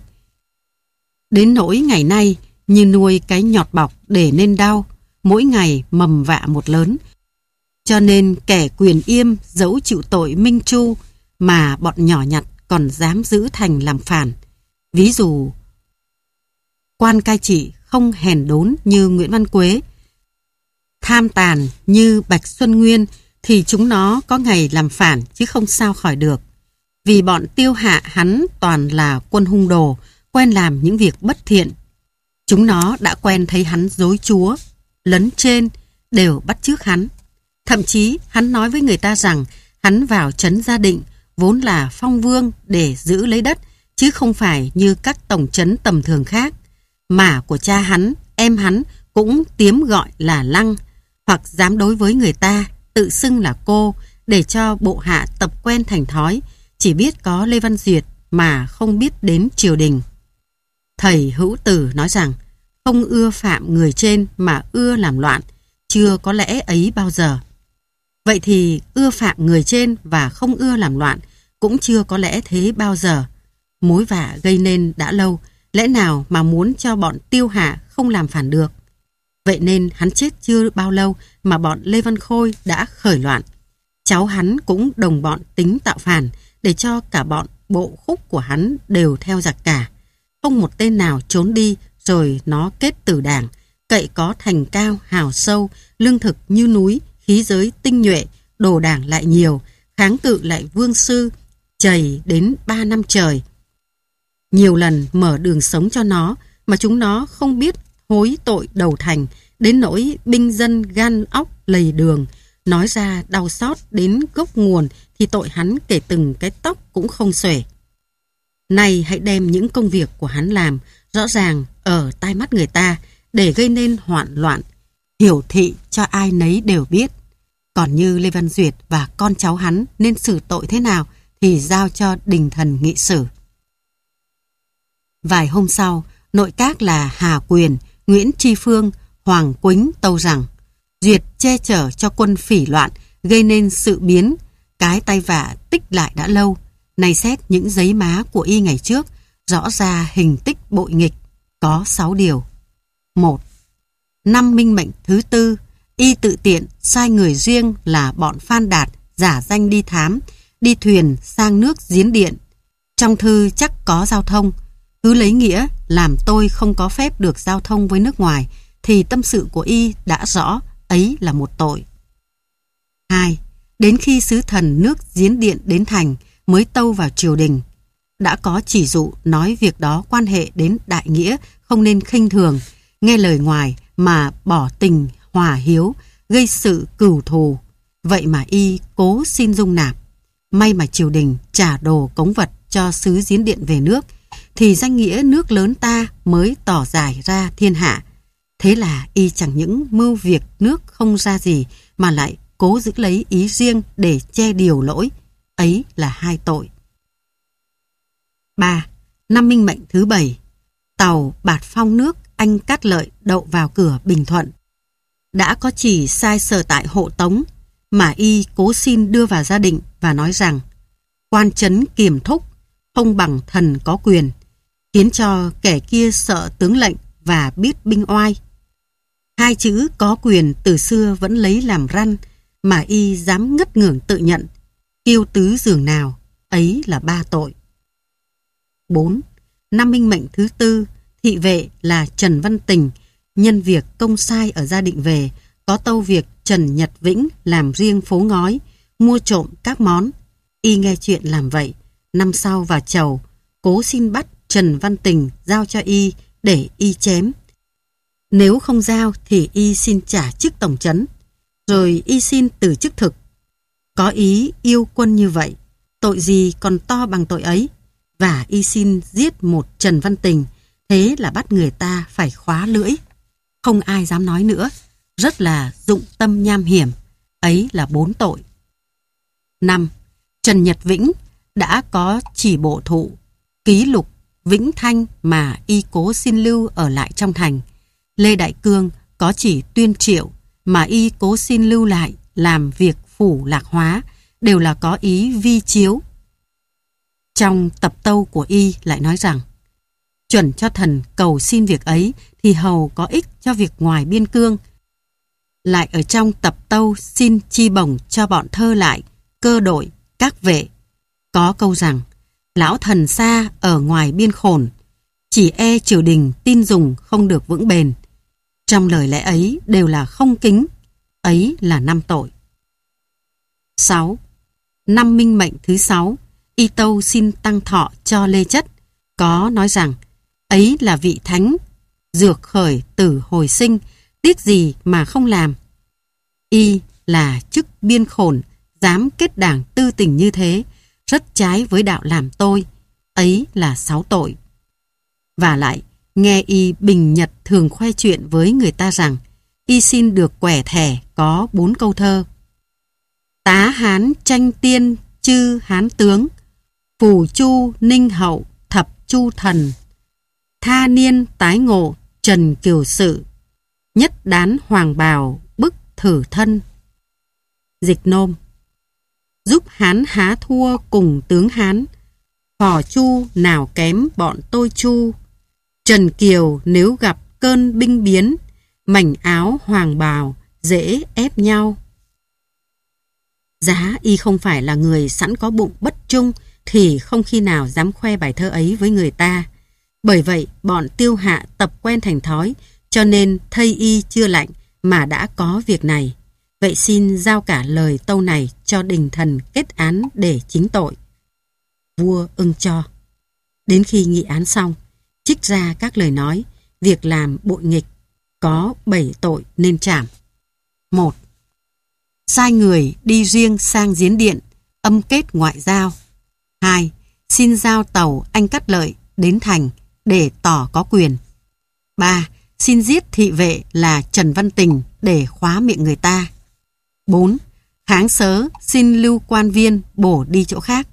[SPEAKER 1] Đến nỗi ngày nay như nuôi cái nhọt bọc để nên đau, mỗi ngày mầm vạ một lớn. Cho nên kẻ quyền yêm dẫu chịu tội minh chu mà bọn nhỏ nhặt còn dám giữ thành làm phản. Ví dụ quan cai trị không hèn đốn như Nguyễn Văn Quế, tham tàn như Bạch Xuân Nguyên thì chúng nó có ngày làm phản chứ không sao khỏi được. Vì bọn tiêu hạ hắn toàn là quân hung đồ, quen làm những việc bất thiện. Chúng nó đã quen thấy hắn dối chúa, lấn trên, đều bắt chước hắn. Thậm chí hắn nói với người ta rằng hắn vào trấn Gia Định vốn là phong vương để giữ lấy đất, chứ không phải như các tổng trấn tầm thường khác. Mả của cha hắn, em hắn cũng tiếm gọi là Lăng, hoặc dám đối với người ta tự xưng là cô, để cho bộ hạ tập quen thành thói, chỉ biết có Lê Văn Duyệt mà không biết đến triều đình. Thầy Hữu Tử nói rằng không ưa phạm người trên mà ưa làm loạn, chưa có lẽ ấy bao giờ. Vậy thì ưa phạm người trên và không ưa làm loạn cũng chưa có lẽ thế bao giờ. Mối vạ gây nên đã lâu, lẽ nào mà muốn cho bọn tiêu hạ không làm phản được. Vậy nên hắn chết chưa bao lâu mà bọn Lê Văn Khôi đã khởi loạn. Cháu hắn cũng đồng bọn tính tạo phản để cho cả bọn bộ khúc của hắn đều theo giặc cả. Không một tên nào trốn đi rồi nó kết tử đảng, cậy có thành cao hào sâu, lương thực như núi, khí giới tinh nhuệ, đồ đảng lại nhiều, kháng cự lại vương sư, chày đến ba năm trời. Nhiều lần mở đường sống cho nó mà chúng nó không biết hối tội đầu thành, đến nỗi binh dân gan óc lầy đường, Nói ra đau xót đến gốc nguồn thì tội hắn kể từng cái tóc cũng không xuể. Nay hãy đem những công việc của hắn làm rõ ràng ở tai mắt người ta để gây nên hoạn loạn, hiểu thị cho ai nấy đều biết. Còn như Lê Văn Duyệt và con cháu hắn nên xử tội thế nào thì giao cho đình thần nghị xử. Vài hôm sau, nội các là Hà Quyền, Nguyễn Tri Phương, Hoàng Quýnh tâu rằng Duyệt che chở cho quân phỉ loạn, gây nên sự biến, cái tay vạ tích lại đã lâu. Nay xét những giấy má của y ngày trước, rõ ra hình tích bội nghịch, có sáu điều. Một. Năm minh mệnh thứ tư, y tự tiện sai người riêng là bọn Phan Đạt giả danh đi thám, đi thuyền sang nước Giếng Điện. Trong thư chắc có giao thông, cứ lấy nghĩa làm tôi không có phép được giao thông với nước ngoài, thì tâm sự của y đã rõ, ấy là một tội. Hai. Đến khi sứ thần nước Giếng Điện đến thành mới tâu vào triều đình. Đã có chỉ dụ nói việc đó quan hệ đến đại nghĩa, không nên khinh thường, nghe lời ngoài mà bỏ tình hòa hiếu, gây sự cừu thù. Vậy mà y cố xin dung nạp. May mà triều đình trả đồ cống vật cho sứ Giếng Điện về nước, thì danh nghĩa nước lớn ta mới tỏ giải ra thiên hạ. Thế là y chẳng những mưu việc nước không ra gì, mà lại cố giữ lấy ý riêng để che điều lỗi. Ấy là hai tội. Ba. Năm minh mệnh thứ bảy, tàu Bạt Phong nước Anh Cát Lợi đậu vào cửa Bình Thuận. Đã có chỉ sai sở tại hộ tống, mà y cố xin đưa vào gia định và nói rằng quan trấn kiềm thúc, không bằng thần có quyền, khiến cho kẻ kia sợ tướng lệnh và biết binh oai. Hai chữ có quyền từ xưa vẫn lấy làm răn, mà y dám ngất ngưởng tự nhận, kiêu tứ giường nào, ấy là ba tội. Bốn. Năm minh mệnh thứ tư, thị vệ là Trần Văn Tình, nhân việc công sai ở gia định về, có tâu việc Trần Nhật Vĩnh làm riêng phố ngói, mua trộm các món. Y nghe chuyện làm vậy, năm sau vào chầu, cố xin bắt Trần Văn Tình giao cho y để y chém. Nếu không giao thì y xin trả chức tổng trấn, rồi y xin từ chức thực. Có ý yêu quân như vậy, tội gì còn to bằng tội ấy, và y xin giết một Trần Văn Tình, thế là bắt người ta phải khóa lưỡi. Không ai dám nói nữa, rất là dụng tâm nham hiểm, ấy là bốn tội. Năm. Trần Nhật Vĩnh đã có chỉ bộ thụ, ký lục Vĩnh Thanh mà y cố xin lưu ở lại trong thành. Lê Đại Cương có chỉ tuyên triệu mà y cố xin lưu lại làm việc phủ lạc hóa, đều là có ý vi chiếu. Trong tập tâu của y lại nói rằng chuẩn cho thần cầu xin việc ấy thì hầu có ích cho việc ngoài biên cương. Lại ở trong tập tâu xin chi bổng cho bọn thơ lại, cơ đội, các vệ. Có câu rằng lão thần xa ở ngoài biên khổn, chỉ e triều đình tin dùng không được vững bền. Trong lời lẽ ấy đều là không kính, ấy là năm tội. Sáu. Năm minh mệnh thứ sáu, y tâu xin tăng thọ cho Lê Chất, có nói rằng ấy là vị thánh, dược khởi tử hồi sinh, tiếc gì mà không làm. Y là chức biên khổn, dám kết đảng tư tình như thế, rất trái với đạo làm tôi, ấy là sáu tội. Và lại, nghe y bình nhật thường khoe chuyện với người ta rằng y xin được quẻ thẻ có bốn câu thơ. Tá Hán tranh tiên chư Hán tướng, phù chu ninh hậu thập chu thần, tha niên tái ngộ Trần Kiều Sự, nhất đán hoàng bào bức thử thân. Dịch nôm: giúp Hán há thua cùng tướng Hán, phò chu nào kém bọn tôi Chu, Trần Kiều nếu gặp cơn binh biến, mảnh áo hoàng bào dễ ép nhau. Giá y không phải là người sẵn có bụng bất trung thì không khi nào dám khoe bài thơ ấy với người ta. Bởi vậy bọn Tiêu Hạ tập quen thành thói, cho nên thây y chưa lạnh mà đã có việc này. Vậy xin giao cả lời tâu này cho đình thần kết án để chính tội. Vua ưng cho. Đến khi nghị án xong, trích ra các lời nói, việc làm bội nghịch, có bảy tội nên trảm. Một. sai người đi riêng sang Giếng Điện, âm kết ngoại giao. hai. Xin giao tàu Anh Cát Lợi đến thành để tỏ có quyền. ba. Xin giết thị vệ là Trần Văn Tình để khóa miệng người ta. bốn. Kháng sớ xin lưu quan viên bổ đi chỗ khác.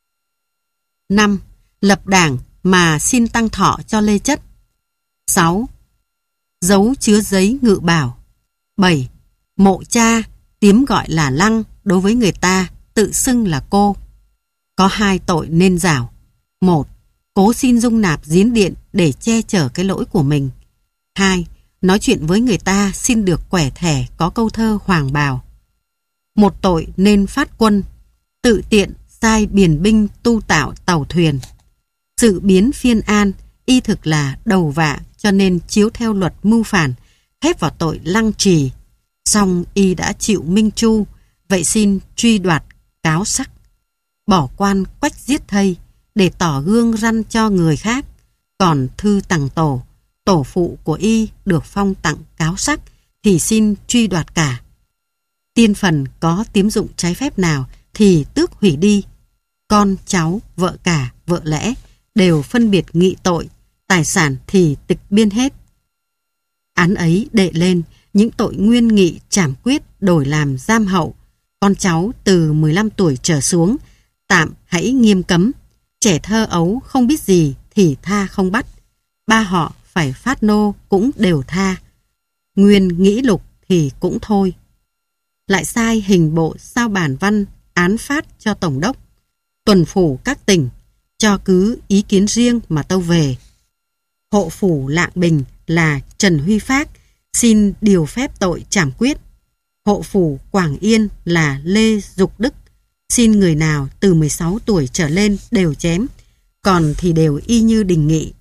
[SPEAKER 1] năm. Lập đảng mà xin tăng thọ cho Lê Chất. sáu. Dấu chứa giấy ngự bảo. bảy. Mộ cha tiếm gọi là Lăng đối với người ta tự xưng là cô. Có hai tội nên rảo. một. Cố xin dung nạp Giếng Điện để che chở cái lỗi của mình. hai. Nói chuyện với người ta xin được quẻ thẻ có câu thơ hoàng bào. Một tội nên phát quân, tự tiện sai biển binh tu tạo tàu thuyền. Sự biến phiên an, y thực là đầu vạ cho nên chiếu theo luật mưu phản, khép vào tội lăng trì. Song y đã chịu minh chu, vậy xin truy đoạt cáo sắc. Bỏ quan quách giết thây, để tỏ gương răn cho người khác. Còn thư tằng tổ, tổ phụ của y được phong tặng cáo sắc, thì xin truy đoạt cả. Tiên phần có tiếm dụng trái phép nào thì tước hủy đi. Con cháu, vợ cả, vợ lẽ đều phân biệt nghị tội, tài sản thì tịch biên hết. Án ấy đệ lên những tội nguyên nghị trảm quyết đổi làm giam hậu. Con cháu từ mười lăm tuổi trở xuống tạm hãy nghiêm cấm. Trẻ thơ ấu không biết gì thì tha không bắt. Ba họ phải phát nô cũng đều tha. Nguyên nghĩ lục thì cũng thôi. Lại sai hình bộ sao bản văn án phát cho tổng đốc, tuần phủ các tỉnh, cho cứ ý kiến riêng mà tâu về. Hộ phủ Lạng Bình là Trần Huy Phác xin điều phép tội trảm quyết. Hộ phủ Quảng Yên là Lê Dục Đức xin người nào từ mười sáu tuổi trở lên đều chém, còn thì đều y như đình nghị.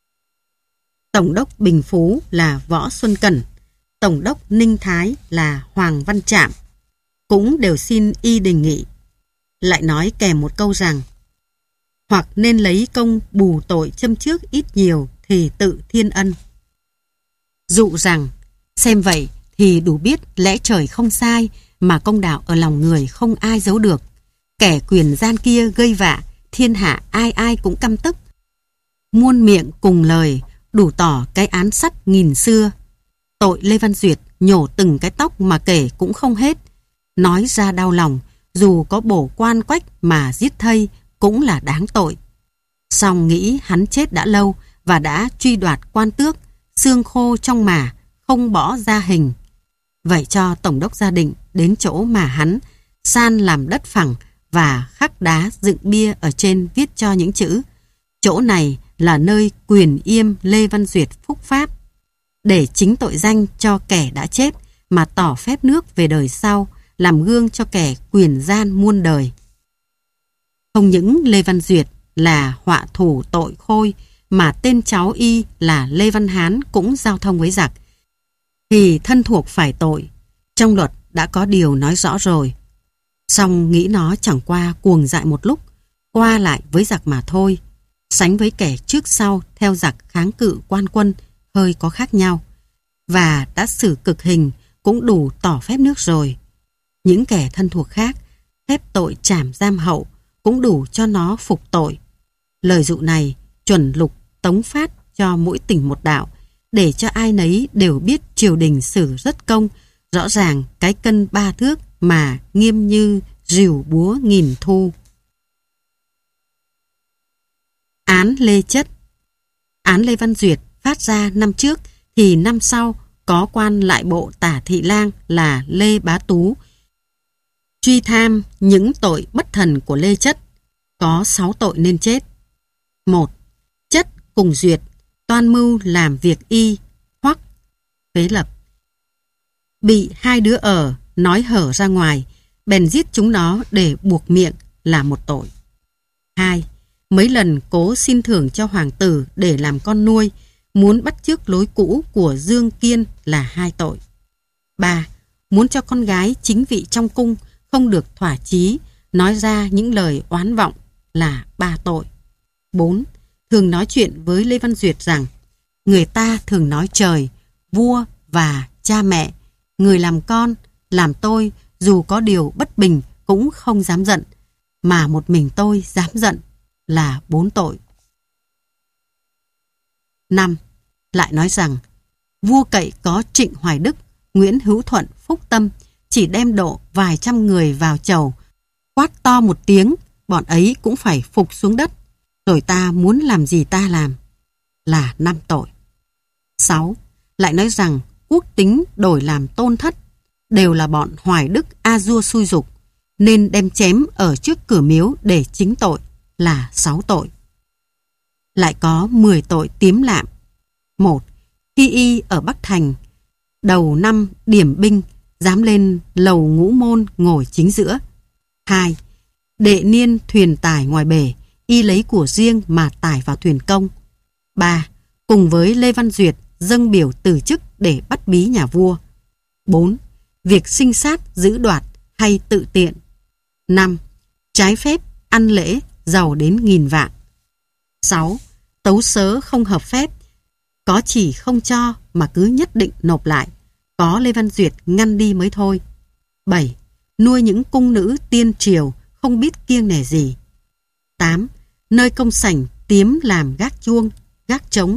[SPEAKER 1] Tổng đốc Bình Phú là Võ Xuân Cẩn, tổng đốc Ninh Thái là Hoàng Văn Trạm, cũng đều xin y đình nghị. Lại nói kèm một câu rằng: hoặc nên lấy công bù tội châm trước ít nhiều thì tự thiên ân. Dụ rằng xem vậy thì đủ biết lẽ trời không sai, mà công đạo ở lòng người không ai giấu được. Kẻ quyền gian kia gây vạ, thiên hạ ai ai cũng căm tức. Muôn miệng cùng lời, đủ tỏ cái án sắt nghìn xưa. Tội Lê Văn Duyệt nhổ từng cái tóc mà kể cũng không hết. Nói ra đau lòng, dù có bổ quan quách mà giết thây cũng là đáng tội. Song nghĩ hắn chết đã lâu và đã truy đoạt quan tước, xương khô trong mả, không bỏ ra hình. Vậy cho tổng đốc Gia Định đến chỗ mà hắn san làm đất phẳng và khắc đá dựng bia ở trên viết cho những chữ: chỗ này là nơi quyền yêm Lê Văn Duyệt phúc pháp, để chính tội danh cho kẻ đã chết mà tỏ phép nước về đời sau, làm gương cho kẻ quyền gian muôn đời. Không những Lê Văn Duyệt là họa thủ tội khôi, mà tên cháu y là Lê Văn Hán cũng giao thông với giặc, thì thân thuộc phải tội. Trong luật đã có điều nói rõ rồi. Song nghĩ nó chẳng qua cuồng dại một lúc, qua lại với giặc mà thôi. Sánh với kẻ trước sau theo giặc kháng cự quan quân hơi có khác nhau, và đã xử cực hình cũng đủ tỏ phép nước rồi. Những kẻ thân thuộc khác phép tội trảm giam hậu cũng đủ cho nó phục tội. Lời dụ này chuẩn lục tống phát cho mỗi tỉnh một đạo, để cho ai nấy đều biết triều đình xử rất công, rõ ràng cái cân ba thước mà nghiêm như rìu búa nghìn thu. Án Lê Chất. Án Lê Văn Duyệt phát ra năm trước thì năm sau có quan lại bộ tả thị lang là Lê Bá Tú truy tham những tội bất thần của Lê Chất, có sáu tội nên chết. Một. Chất cùng Duyệt toan mưu làm việc y hoặc phế lập, bị hai đứa ở nói hở ra ngoài, bèn giết chúng nó để buộc miệng là một tội. Hai. Mấy lần cố xin thưởng cho hoàng tử để làm con nuôi, muốn bắt chước lối cũ của Dương Kiên là hai tội. Ba. Muốn cho con gái chính vị trong cung không được thỏa chí, nói ra những lời oán vọng là ba tội. Bốn. Thường nói chuyện với Lê Văn Duyệt rằng người ta thường nói trời, vua và cha mẹ, người làm con, làm tôi dù có điều bất bình cũng không dám giận, mà một mình tôi dám giận là bốn tội. năm. Lại nói rằng, vua cậy có Trịnh Hoài Đức, Nguyễn Hữu Thuận, Phúc Tâm, chỉ đem độ vài trăm người vào chầu, quát to một tiếng, bọn ấy cũng phải phục xuống đất, rồi ta muốn làm gì ta làm, là năm tội. sáu. Lại nói rằng, quốc tính đổi làm tôn thất, đều là bọn Hoài Đức a dua xui dục, nên đem chém ở trước cửa miếu để chính tội, là sáu tội. Lại có mười tội tiếm lạm. một. Khi y ở Bắc Thành, đầu năm điểm binh, dám lên lầu Ngũ Môn ngồi chính giữa. hai. Đệ niên thuyền tải ngoài bể, y lấy của riêng mà tải vào thuyền công. ba. Cùng với Lê Văn Duyệt dâng biểu từ chức để bắt bí nhà vua. bốn. Việc sinh sát giữ đoạt hay tự tiện. năm. Trái phép ăn lễ giàu đến nghìn vạn. sáu. Tấu sớ không hợp phép, có chỉ không cho mà cứ nhất định nộp lại, có Lê Văn Duyệt ngăn đi mới thôi. bảy. Nuôi những cung nữ tiên triều không biết kiêng nể gì. tám. Nơi công sảnh tiếm làm gác chuông, gác trống.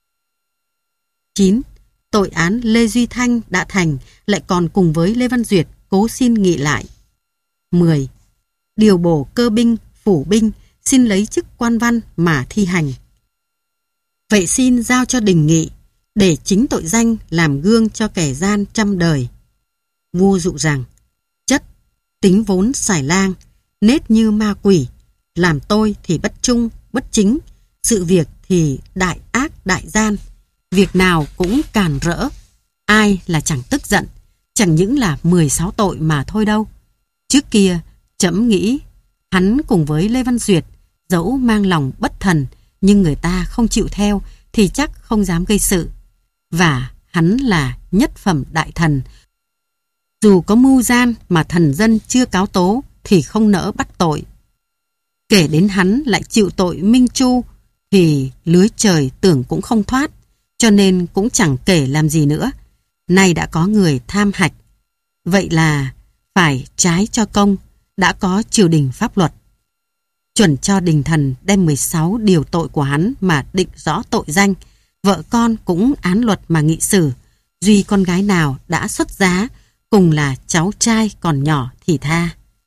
[SPEAKER 1] chín. Tội án Lê Duy Thanh đã thành, lại còn cùng với Lê Văn Duyệt cố xin nghị lại. mười. Điều bổ cơ binh, phủ binh, xin lấy chức quan văn mà thi hành. Vậy xin giao cho đình nghị, để chính tội danh làm gương cho kẻ gian trăm đời. Vua dụ rằng, chất, tính vốn xài lang, nết như ma quỷ, làm tôi thì bất trung, bất chính, sự việc thì đại ác đại gian, việc nào cũng càn rỡ, ai là chẳng tức giận, chẳng những là mười sáu tội mà thôi đâu. Trước kia, trẫm nghĩ, hắn cùng với Lê Văn Duyệt, dẫu mang lòng bất thần, nhưng người ta không chịu theo, thì chắc không dám gây sự. Và hắn là nhất phẩm đại thần. Dù có mưu gian mà thần dân chưa cáo tố, thì không nỡ bắt tội. Kể đến hắn lại chịu tội Minh Chu, thì lưới trời tưởng cũng không thoát, cho nên cũng chẳng kể làm gì nữa. Nay đã có người tham hạch, vậy là phải trái cho công, đã có triều đình pháp luật. Chuẩn cho đình thần đem mười sáu điều tội của hắn mà định rõ tội danh, vợ con cũng án luật mà nghị xử, duy con gái nào đã xuất giá, cùng là cháu trai còn nhỏ thì tha.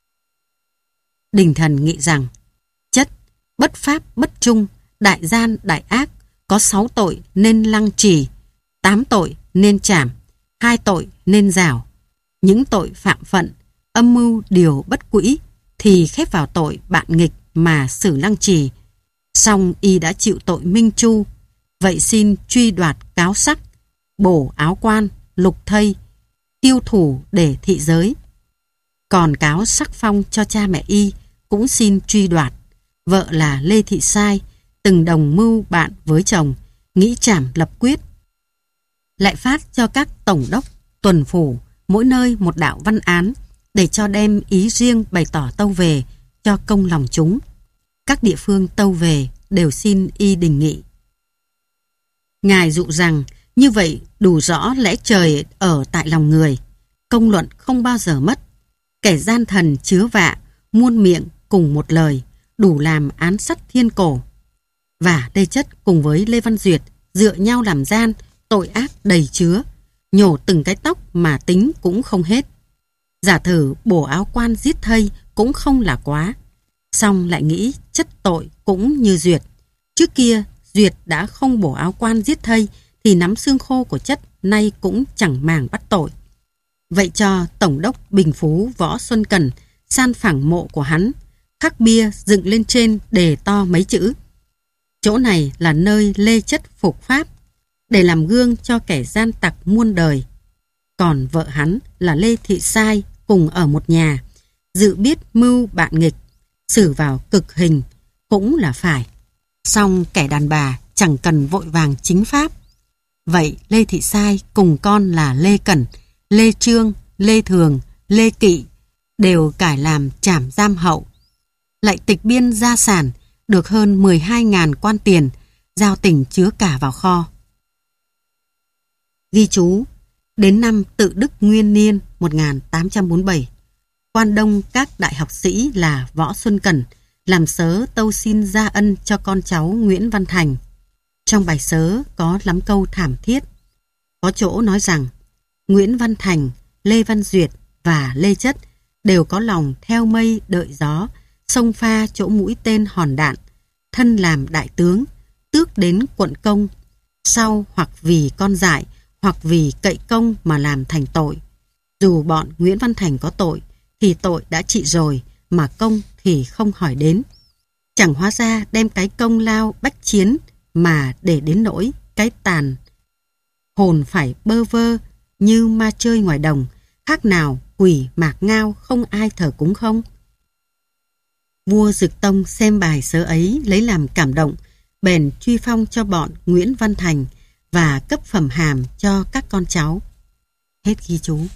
[SPEAKER 1] Đình thần nghị rằng, chất, bất pháp bất trung, đại gian đại ác, có sáu tội nên lăng trì, tám tội nên trảm, hai tội nên rảo. Những tội phạm phận, âm mưu điều bất quỹ, thì khép vào tội bạn nghịch mà xử lăng trì. Song y đã chịu tội Minh Chu, vậy xin truy đoạt cáo sắc, bổ áo quan, lục thây, tiêu thủ để thị giới. Còn cáo sắc phong cho cha mẹ y cũng xin truy đoạt. Vợ là Lê Thị Sai, từng đồng mưu bạn với chồng, nghĩ trảm lập quyết. Lại phát cho các tổng đốc, tuần phủ, mỗi nơi một đạo văn án, để cho đem ý riêng bày tỏ tâu về, cho công lòng chúng. Các địa phương tâu về đều xin y đình nghị. Ngài dụ rằng, như vậy đủ rõ lẽ trời ở tại lòng người, công luận không bao giờ mất. Kẻ gian thần chứa vạ, muôn miệng cùng một lời, đủ làm án sắt thiên cổ. Và đây chất cùng với Lê Văn Duyệt dựa nhau làm gian, tội ác đầy chứa, nhổ từng cái tóc mà tính cũng không hết. Giả thử bổ áo quan giết thây cũng không là quá. Xong lại nghĩ chất tội cũng như Duyệt. Trước kia Duyệt đã không bổ áo quan giết thây, thì nắm xương khô của chất nay cũng chẳng màng bắt tội. Vậy cho Tổng đốc Bình Phú Võ Xuân Cần san phẳng mộ của hắn, khắc bia dựng lên trên đề to mấy chữ: chỗ này là nơi Lê Chất phục pháp, để làm gương cho kẻ gian tặc muôn đời. Còn vợ hắn là Lê Thị Sai cùng ở một nhà, dự biết mưu bạn nghịch, xử vào cực hình cũng là phải. Song kẻ đàn bà chẳng cần vội vàng chính pháp. Vậy Lê Thị Sai cùng con là Lê Cẩn, Lê Trương, Lê Thường, Lê Kỵ đều cải làm trảm giam hậu. Lại tịch biên gia sản được hơn mười hai nghìn quan tiền, giao tỉnh chứa cả vào kho. Ghi chú, đến năm Tự Đức Nguyên Niên một nghìn tám trăm bốn mươi bảy, quan đông các đại học sĩ là Võ Xuân Cẩn làm sớ tâu xin gia ân cho con cháu Nguyễn Văn Thành. Trong bài sớ có lắm câu thảm thiết. Có chỗ nói rằng Nguyễn Văn Thành, Lê Văn Duyệt và Lê Chất đều có lòng theo mây đợi gió, xông pha chỗ mũi tên hòn đạn, thân làm đại tướng, tước đến quận công, sau hoặc vì con dại, hoặc vì cậy công mà làm thành tội. Dù bọn Nguyễn Văn Thành có tội, thì tội đã trị rồi, mà công thì không hỏi đến. Chẳng hóa ra đem cái công lao bách chiến mà để đến nỗi cái tàn hồn phải bơ vơ như ma chơi ngoài đồng, khác nào quỷ mạc ngao không ai thờ cúng không? Vua Dực Tông xem bài sớ ấy lấy làm cảm động, bèn truy phong cho bọn Nguyễn Văn Thành và cấp phẩm hàm cho các con cháu. Hết ghi chú.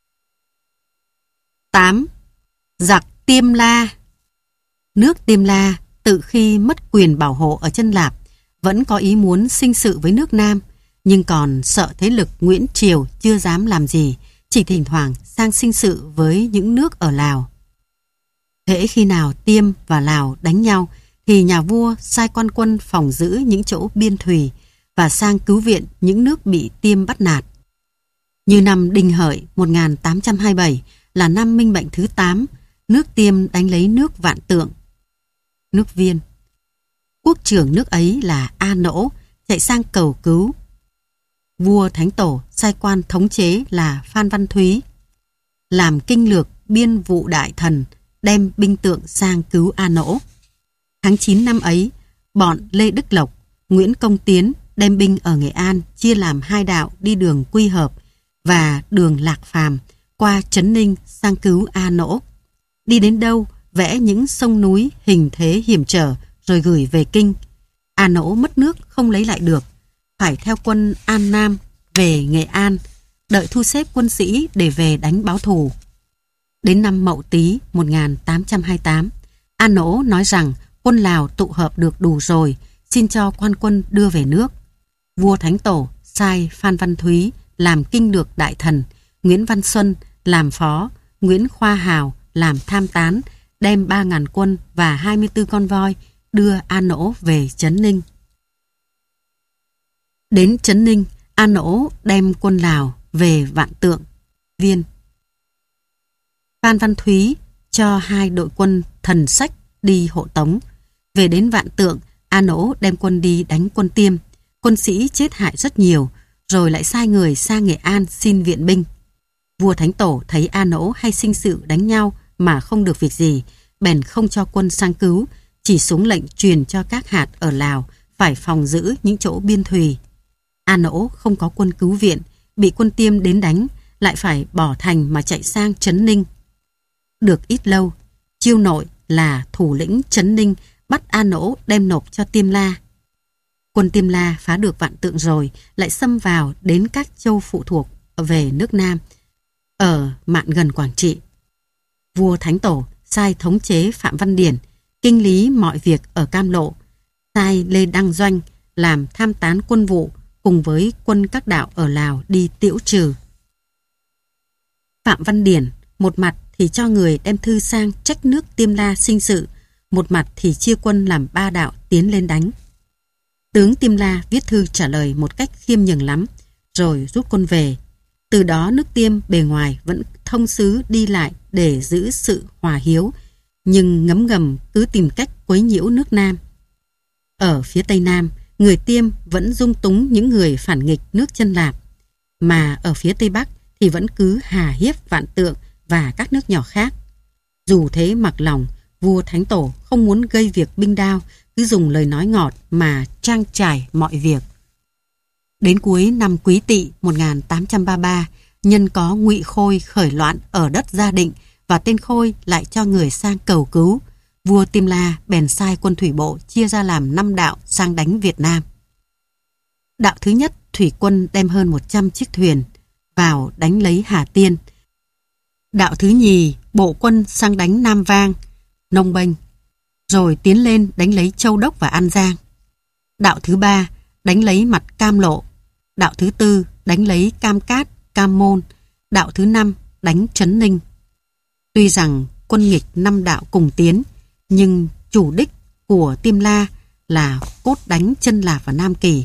[SPEAKER 1] tám. Giặc Tiêm La. Nước Tiêm La từ khi mất quyền bảo hộ ở chân Lạp vẫn có ý muốn sinh sự với nước Nam, nhưng còn sợ thế lực Nguyễn Triều chưa dám làm gì, chỉ thỉnh thoảng sang sinh sự với những nước ở Lào. Hễ khi nào Tiêm và Lào đánh nhau thì nhà vua sai quan quân phòng giữ những chỗ biên thùy và sang cứu viện những nước bị Tiêm bắt nạt. Như năm Đinh Hợi một nghìn tám trăm hai mươi bảy là năm Minh Mệnh thứ tám, nước Tiêm đánh lấy nước Vạn Tượng, nước Viên. Quốc trưởng nước ấy là A Nỗ chạy sang cầu cứu. Vua Thánh Tổ sai quan thống chế là Phan Văn Thúy làm kinh lược biên vụ đại thần, đem binh tượng sang cứu A Nỗ. Tháng chín năm ấy, bọn Lê Đức Lộc, Nguyễn Công Tiến đem binh ở Nghệ An chia làm hai đạo đi đường Quy Hợp và đường Lạc Phàm qua Trấn Ninh sang cứu A Nỗ. Đi đến đâu vẽ những sông núi hình thế hiểm trở rồi gửi về kinh. A Nỗ mất nước không lấy lại được, phải theo quân An Nam về Nghệ An, đợi thu xếp quân sĩ để về đánh báo thù. Đến năm Mậu Tý một nghìn tám trăm hai mươi tám, A Nỗ nói rằng quân Lào tụ hợp được đủ rồi, xin cho quan quân đưa về nước. Vua Thánh Tổ sai Phan Văn Thúy làm kinh lược đại thần, Nguyễn Văn Xuân làm phó, Nguyễn Khoa Hào làm tham tán, đem ba ngàn quân và hai mươi tư con voi đưa A Nỗ về Trấn Ninh. Đến Trấn Ninh, A Nỗ đem quân Lào về Vạn Tượng, Viên. Phan Văn Thúy cho hai đội quân Thần Sách đi hộ tống. Về đến Vạn Tượng, A Nỗ đem quân đi đánh quân Tiêm. Quân sĩ chết hại rất nhiều, rồi lại sai người sang Nghệ An xin viện binh. Vua Thánh Tổ thấy A Nỗ hay sinh sự đánh nhau mà không được việc gì, bèn không cho quân sang cứu, chỉ xuống lệnh truyền cho các hạt ở Lào phải phòng giữ những chỗ biên thùy. A Nỗ không có quân cứu viện, bị quân Tiêm đến đánh, lại phải bỏ thành mà chạy sang Trấn Ninh. Được ít lâu, Chiêu Nội là thủ lĩnh Trấn Ninh bắt A Nỗ đem nộp cho Tiêm La. Quân Tiêm La phá được Vạn Tượng rồi, lại xâm vào đến các châu phụ thuộc về nước Nam, ở mạn gần Quảng Trị. Vua Thánh Tổ sai thống chế Phạm Văn Điển kinh lý mọi việc ở Cam Lộ, sai Lê Đăng Doanh làm tham tán quân vụ cùng với quân các đạo ở Lào đi tiễu trừ. Phạm Văn Điển một mặt thì cho người đem thư sang trách nước Tiêm La sinh sự, một mặt thì chia quân làm ba đạo tiến lên đánh. Tướng Tiêm La viết thư trả lời một cách khiêm nhường lắm, rồi rút quân về. Từ đó nước Tiêm bề ngoài vẫn thông sứ đi lại để giữ sự hòa hiếu, nhưng ngấm ngầm cứ tìm cách quấy nhiễu nước Nam. Ở phía Tây Nam, người Tiêm vẫn dung túng những người phản nghịch nước Chân Lạp, mà ở phía Tây Bắc thì vẫn cứ hà hiếp Vạn Tượng và các nước nhỏ khác. Dù thế mặc lòng, vua Thánh Tổ không muốn gây việc binh đao, cứ dùng lời nói ngọt mà trang trải mọi việc. Đến cuối năm Quý Tỵ một nghìn tám trăm ba mươi ba, nhân có Ngụy Khôi khởi loạn ở đất Gia Định và tên Khôi lại cho người sang cầu cứu. Vua Tiêm La bèn sai quân thủy bộ chia ra làm năm đạo sang đánh Việt Nam. Đạo thứ nhất, thủy quân đem hơn một trăm chiếc thuyền vào đánh lấy Hà Tiên. Đạo thứ nhì, bộ quân sang đánh Nam Vang, Nông Bênh, rồi tiến lên đánh lấy Châu Đốc và An Giang. Đạo thứ ba, đánh lấy mặt Cam Lộ. Đạo thứ tư, đánh lấy Cam Cát, Cam Môn. Đạo thứ năm, đánh Trấn Ninh. Tuy rằng quân nghịch năm đạo cùng tiến, nhưng chủ đích của Tiêm La là cốt đánh Chân Lạp và Nam Kỳ.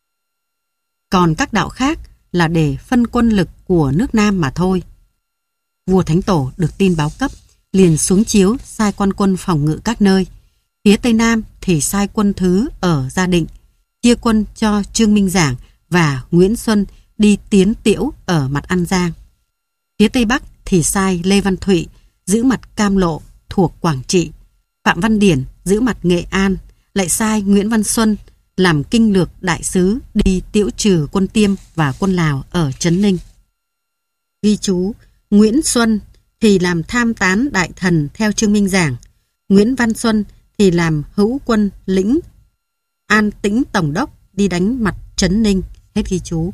[SPEAKER 1] Còn các đạo khác là để phân quân lực của nước Nam mà thôi. Vua Thánh Tổ được tin báo cấp, liền xuống chiếu sai quan quân phòng ngự các nơi. Phía Tây Nam thì sai quân thứ ở Gia Định, chia quân cho Trương Minh Giảng và Nguyễn Xuân đi tiến tiễu ở mặt An Giang. Phía Tây Bắc thì sai Lê Văn Thụy giữ mặt Cam Lộ thuộc Quảng Trị, Phạm Văn Điển giữ mặt Nghệ An, lại sai Nguyễn Văn Xuân làm kinh lược đại sứ đi tiễu trừ quân Tiêm và quân Lào ở Trấn Ninh. Ghi chú: Nguyễn Xuân thì làm tham tán đại thần theo Trương Minh Giảng, Nguyễn Văn Xuân thì làm hữu quân lĩnh An Tĩnh tổng đốc đi đánh mặt Trấn Ninh. Hết ghi chú.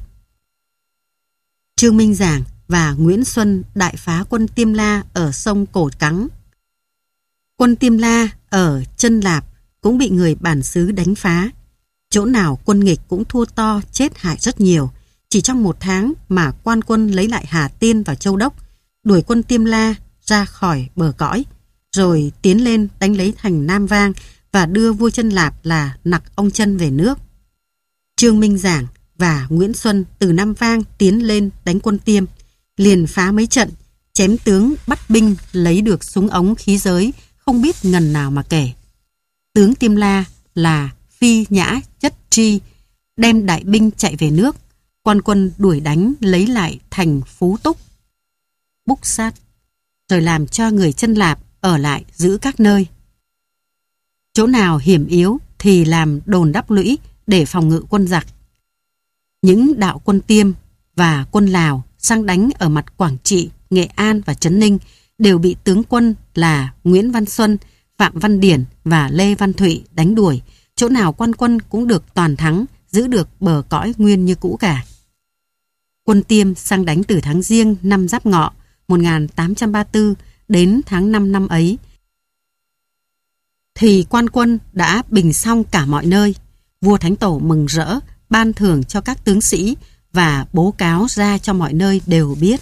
[SPEAKER 1] Trương Minh Giảng và Nguyễn Xuân đại phá quân Tiêm La ở sông Cổ Cắng. Quân Tiêm La ở Chân Lạp cũng bị người bản xứ đánh phá. Chỗ nào quân nghịch cũng thua to, chết hại rất nhiều. Chỉ trong một tháng mà quan quân lấy lại Hà Tiên và Châu Đốc, đuổi quân Tiêm La ra khỏi bờ cõi, rồi tiến lên đánh lấy thành Nam Vang và đưa vua Chân Lạp là Nặc Ông Chân về nước. Trương Minh Giảng và Nguyễn Xuân từ Nam Vang tiến lên đánh quân Tiêm, liền phá mấy trận, chém tướng bắt binh lấy được súng ống khí giới, không biết ngần nào mà kể. Tướng Tiêm La là Phi Nhã Chất Tri đem đại binh chạy về nước, quan quân đuổi đánh lấy lại thành Phú Túc, Búc Sát, rồi làm cho người Chân Lạp ở lại giữ các nơi. Chỗ nào hiểm yếu thì làm đồn đắp lũy để phòng ngự quân giặc. Những đạo quân Tiêm và quân Lào sang đánh ở mặt Quảng Trị, Nghệ An và Trấn Ninh đều bị tướng quân là Nguyễn Văn Xuân, Phạm Văn Điển và Lê Văn Thụy đánh đuổi. Chỗ nào quan quân cũng được toàn thắng, giữ được bờ cõi nguyên như cũ cả. Quân Tiêm sang đánh từ tháng Giêng năm Giáp Ngọ một nghìn tám trăm ba mươi tư đến tháng năm năm ấy, thì quan quân đã bình xong cả mọi nơi. Vua Thánh Tổ mừng rỡ, ban thưởng cho các tướng sĩ và bố cáo ra cho mọi nơi đều biết.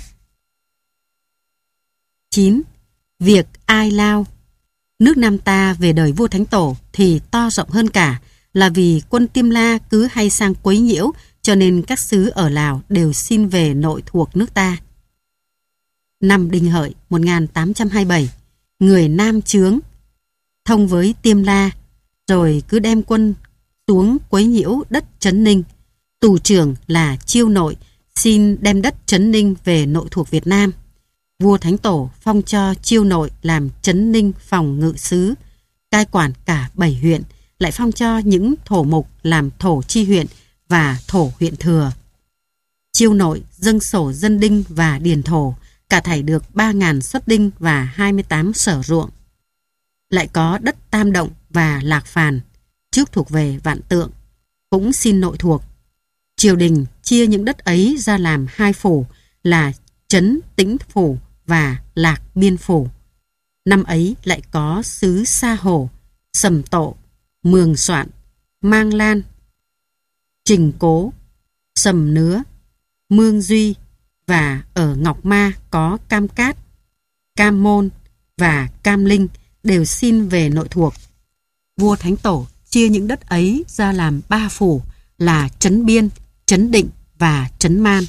[SPEAKER 1] chín. Việc Ai Lao. Nước Nam ta về đời vua Thánh Tổ thì to rộng hơn cả, là vì quân Tiêm La cứ hay sang quấy nhiễu, cho nên các xứ ở Lào đều xin về nội thuộc nước ta. Năm Đinh Hợi một nghìn tám trăm hai mươi bảy, người Nam chướng thông với Tiêm La, rồi cứ đem quân xuống quấy nhiễu đất Trấn Ninh. Tù trưởng là Chiêu Nội xin đem đất Trấn Ninh về nội thuộc Việt Nam. Vua Thánh Tổ phong cho Chiêu Nội làm Trấn Ninh phòng ngự sứ, cai quản cả bảy huyện, lại phong cho những thổ mục làm thổ chi huyện và thổ huyện thừa. Chiêu Nội dâng sổ dân đinh và điền thổ, cả thảy được ba nghìn suất đinh và hai mươi tám sở ruộng. Lại có đất Tam Động và Lạc Phàn, trước thuộc về Vạn Tượng, cũng xin nội thuộc. Triều đình chia những đất ấy ra làm hai phủ là Trấn Tĩnh Phủ và Lạc Biên Phủ. Năm ấy lại có xứ Sa Hổ, Sầm Tộ, Mường Soạn, Mang Lan, Trình Cố, Sầm Nứa, Mương Duy, và ở Ngọc Ma có Cam Cát, Cam Môn và Cam Linh đều xin về nội thuộc. Vua Thánh Tổ chia những đất ấy ra làm ba phủ là Trấn Biên, Trấn Định và Trấn Man.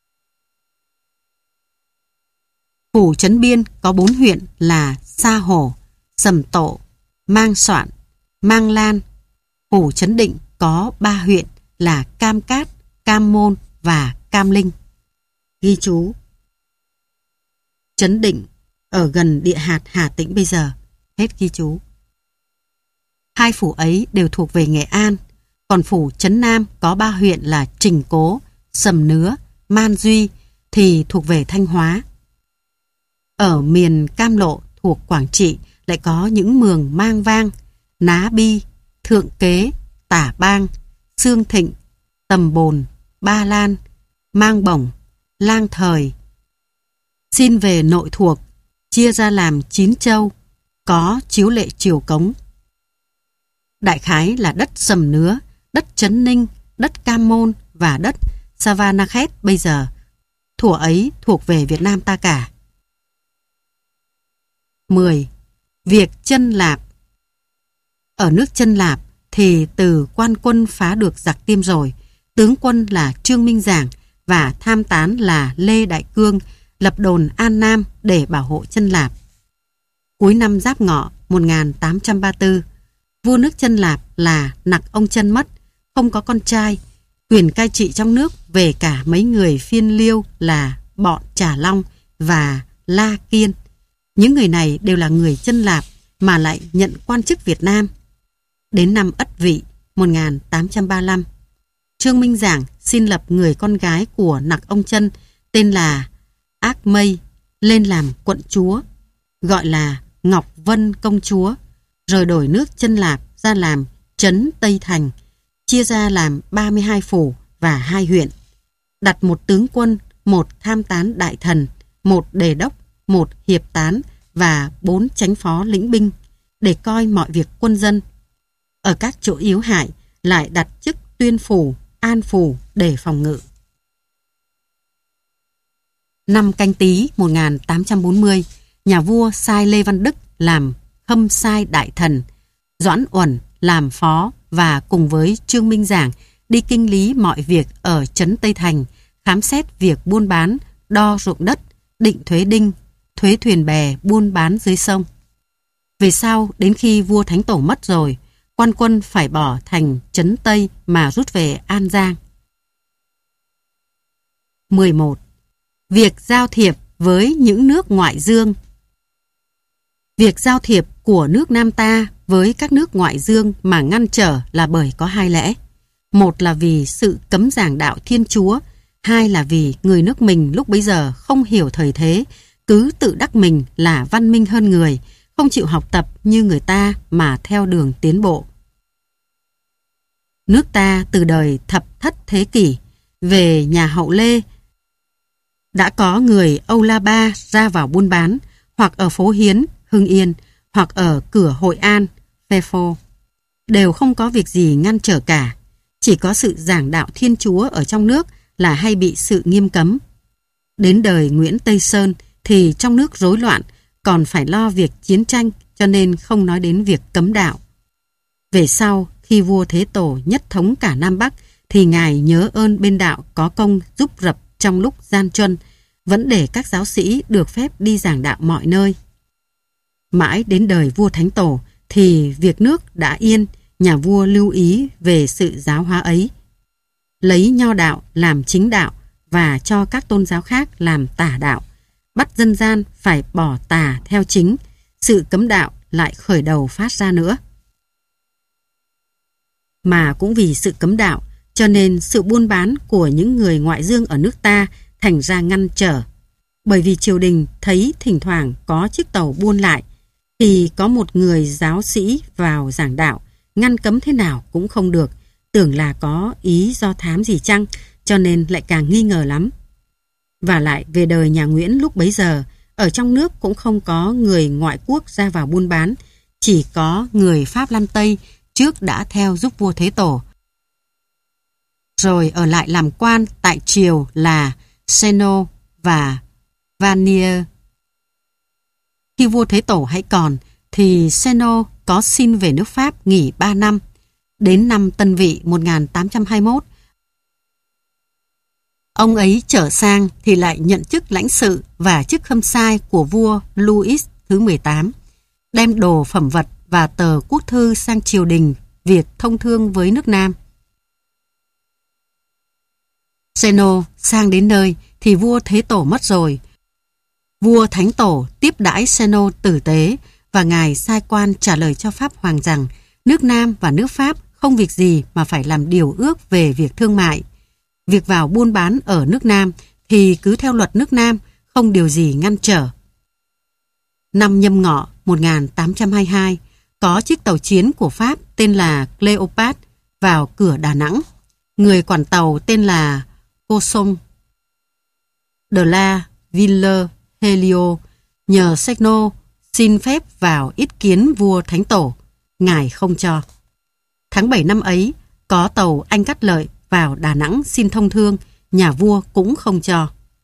[SPEAKER 1] Phủ Trấn Biên có bốn huyện là Sa Hổ, Sầm Tộ, Mang Soạn, Mang Lan. Phủ Trấn Định có ba huyện là Cam Cát, Cam Môn và Cam Linh. Ghi chú: Trấn Định ở gần địa hạt Hà Tĩnh bây giờ. Hết ghi chú. Hai phủ ấy đều thuộc về Nghệ An, còn phủ Trấn Nam có ba huyện là Trình Cố, Sầm Nứa, Man Duy thì thuộc về Thanh Hóa. Ở miền Cam Lộ thuộc Quảng Trị lại có những mường Mang Vang, Ná Bi, Thượng Kế, Tả Bang, Xương Thịnh, Tầm Bồn, Ba Lan, Mang Bổng, Lang Thời. Xin về nội thuộc, chia ra làm chín châu, có chiếu lệ triều cống. Đại khái là đất Sầm Nứa, đất Trấn Ninh, đất Cam Môn và đất Savanakhet bây giờ. Thuở ấy thuộc về Việt Nam ta cả. mười. Việc Chân Lạp. Ở nước Chân Lạp thì từ quan quân phá được giặc Tiêm rồi, tướng quân là Trương Minh Giảng và tham tán là Lê Đại Cương lập đồn An Nam để bảo hộ Chân Lạp. Cuối năm Giáp Ngọ một nghìn tám trăm ba mươi tư, vua nước Chân Lạp là Nặc Ông Chân mất, không có con trai, quyền cai trị trong nước về cả mấy người phiên liêu là Bọn Trà Long và La Kiên. Những người này đều là người Chân Lạp mà lại nhận quan chức Việt Nam. Đến năm Ất Vị một nghìn tám trăm ba mươi lăm, Trương Minh Giảng xin lập người con gái của Nặc Ông Chân tên là Ác Mây lên làm quận chúa, gọi là Ngọc Vân công chúa, rồi đổi nước Chân Lạp ra làm trấn Tây Thành, chia ra làm ba mươi hai phủ và hai huyện, đặt một tướng quân, một tham tán đại thần, một đề đốc, một hiệp tán và bốn chánh phó lĩnh binh để coi mọi việc quân dân. Ở các chỗ yếu hại lại đặt chức tuyên phủ, an phủ để phòng ngự. Năm Canh Tý một nghìn tám trăm bốn mươi, nhà vua sai Lê Văn Đức làm khâm sai đại thần, Doãn Uẩn làm phó và cùng với Trương Minh Giảng đi kinh lý mọi việc ở trấn Tây Thành, khám xét việc buôn bán, đo ruộng đất, định thuế đinh, thuế thuyền bè buôn bán dưới sông. Về sau, đến khi vua Thánh Tổ mất rồi, quan quân phải bỏ thành trấn Tây mà rút về An Giang. mười một. Việc giao thiệp với những nước ngoại dương. Việc giao thiệp của nước Nam ta với các nước ngoại dương mà ngăn trở là bởi có hai lẽ. Một là vì sự cấm giảng đạo Thiên Chúa, hai là vì người nước mình lúc bấy giờ không hiểu thời thế, cứ tự đắc mình là văn minh hơn người, không chịu học tập như người ta mà theo đường tiến bộ. Nước ta từ đời thập thất thế kỷ về nhà Hậu Lê đã có người Âu La Ba ra vào buôn bán, hoặc ở phố Hiến, Hưng Yên, hoặc ở cửa Hội An, Phê Phô. Đều không có việc gì ngăn trở cả. Chỉ có sự giảng đạo Thiên Chúa ở trong nước là hay bị sự nghiêm cấm. Đến đời Nguyễn Tây Sơn thì trong nước rối loạn, còn phải lo việc chiến tranh, cho nên không nói đến việc cấm đạo. Về sau, khi vua Thế Tổ nhất thống cả Nam Bắc, thì Ngài nhớ ơn bên đạo có công giúp rập trong lúc gian truân, vẫn để các giáo sĩ được phép đi giảng đạo mọi nơi. Mãi đến đời vua Thánh Tổ thì việc nước đã yên, nhà vua lưu ý về sự giáo hóa ấy, lấy nho đạo làm chính đạo và cho các tôn giáo khác làm tả đạo, bắt dân gian phải bỏ tà theo chính, sự cấm đạo lại khởi đầu phát ra nữa. Mà cũng vì sự cấm đạo, cho nên sự buôn bán của những người ngoại dương ở nước ta thành ra ngăn trở. Bởi vì triều đình thấy thỉnh thoảng có chiếc tàu buôn lại, thì có một người giáo sĩ vào giảng đạo, ngăn cấm thế nào cũng không được, tưởng là có ý do thám gì chăng, cho nên lại càng nghi ngờ lắm. Và lại về đời nhà Nguyễn lúc bấy giờ, ở trong nước cũng không có người ngoại quốc ra vào buôn bán, chỉ có người Pháp Lan Tây trước đã theo giúp vua Thế Tổ, rồi ở lại làm quan tại triều là Seno và Vanier. Khi vua Thế Tổ hãy còn, thì Seno có xin về nước Pháp nghỉ ba năm. Đến năm Tân Vị một nghìn tám trăm hai mươi mốt, ông ấy trở sang thì lại nhận chức lãnh sự và chức khâm sai của vua Louis thứ mười tám, đem đồ phẩm vật và tờ quốc thư sang triều đình việc thông thương với nước Nam. Seno sang đến nơi thì vua Thế Tổ mất rồi. Vua Thánh Tổ tiếp đãi Seno tử tế và ngài sai quan trả lời cho Pháp Hoàng rằng nước Nam và nước Pháp không việc gì mà phải làm điều ước về việc thương mại. Việc vào buôn bán ở nước Nam thì cứ theo luật nước Nam, không điều gì ngăn trở. Năm Nhâm Ngọ một nghìn tám trăm hai mươi hai, có chiếc tàu chiến của Pháp tên là Cleopat vào cửa Đà Nẵng. Người quản tàu tên là Cosson de la Ville Helio nhờ Segno xin phép vào yết kiến vua Thánh Tổ. Ngài không cho. Tháng bảy năm ấy, có tàu Anh Cát Lợi vào Đà Nẵng xin thông thương, nhà vua cũng không cho.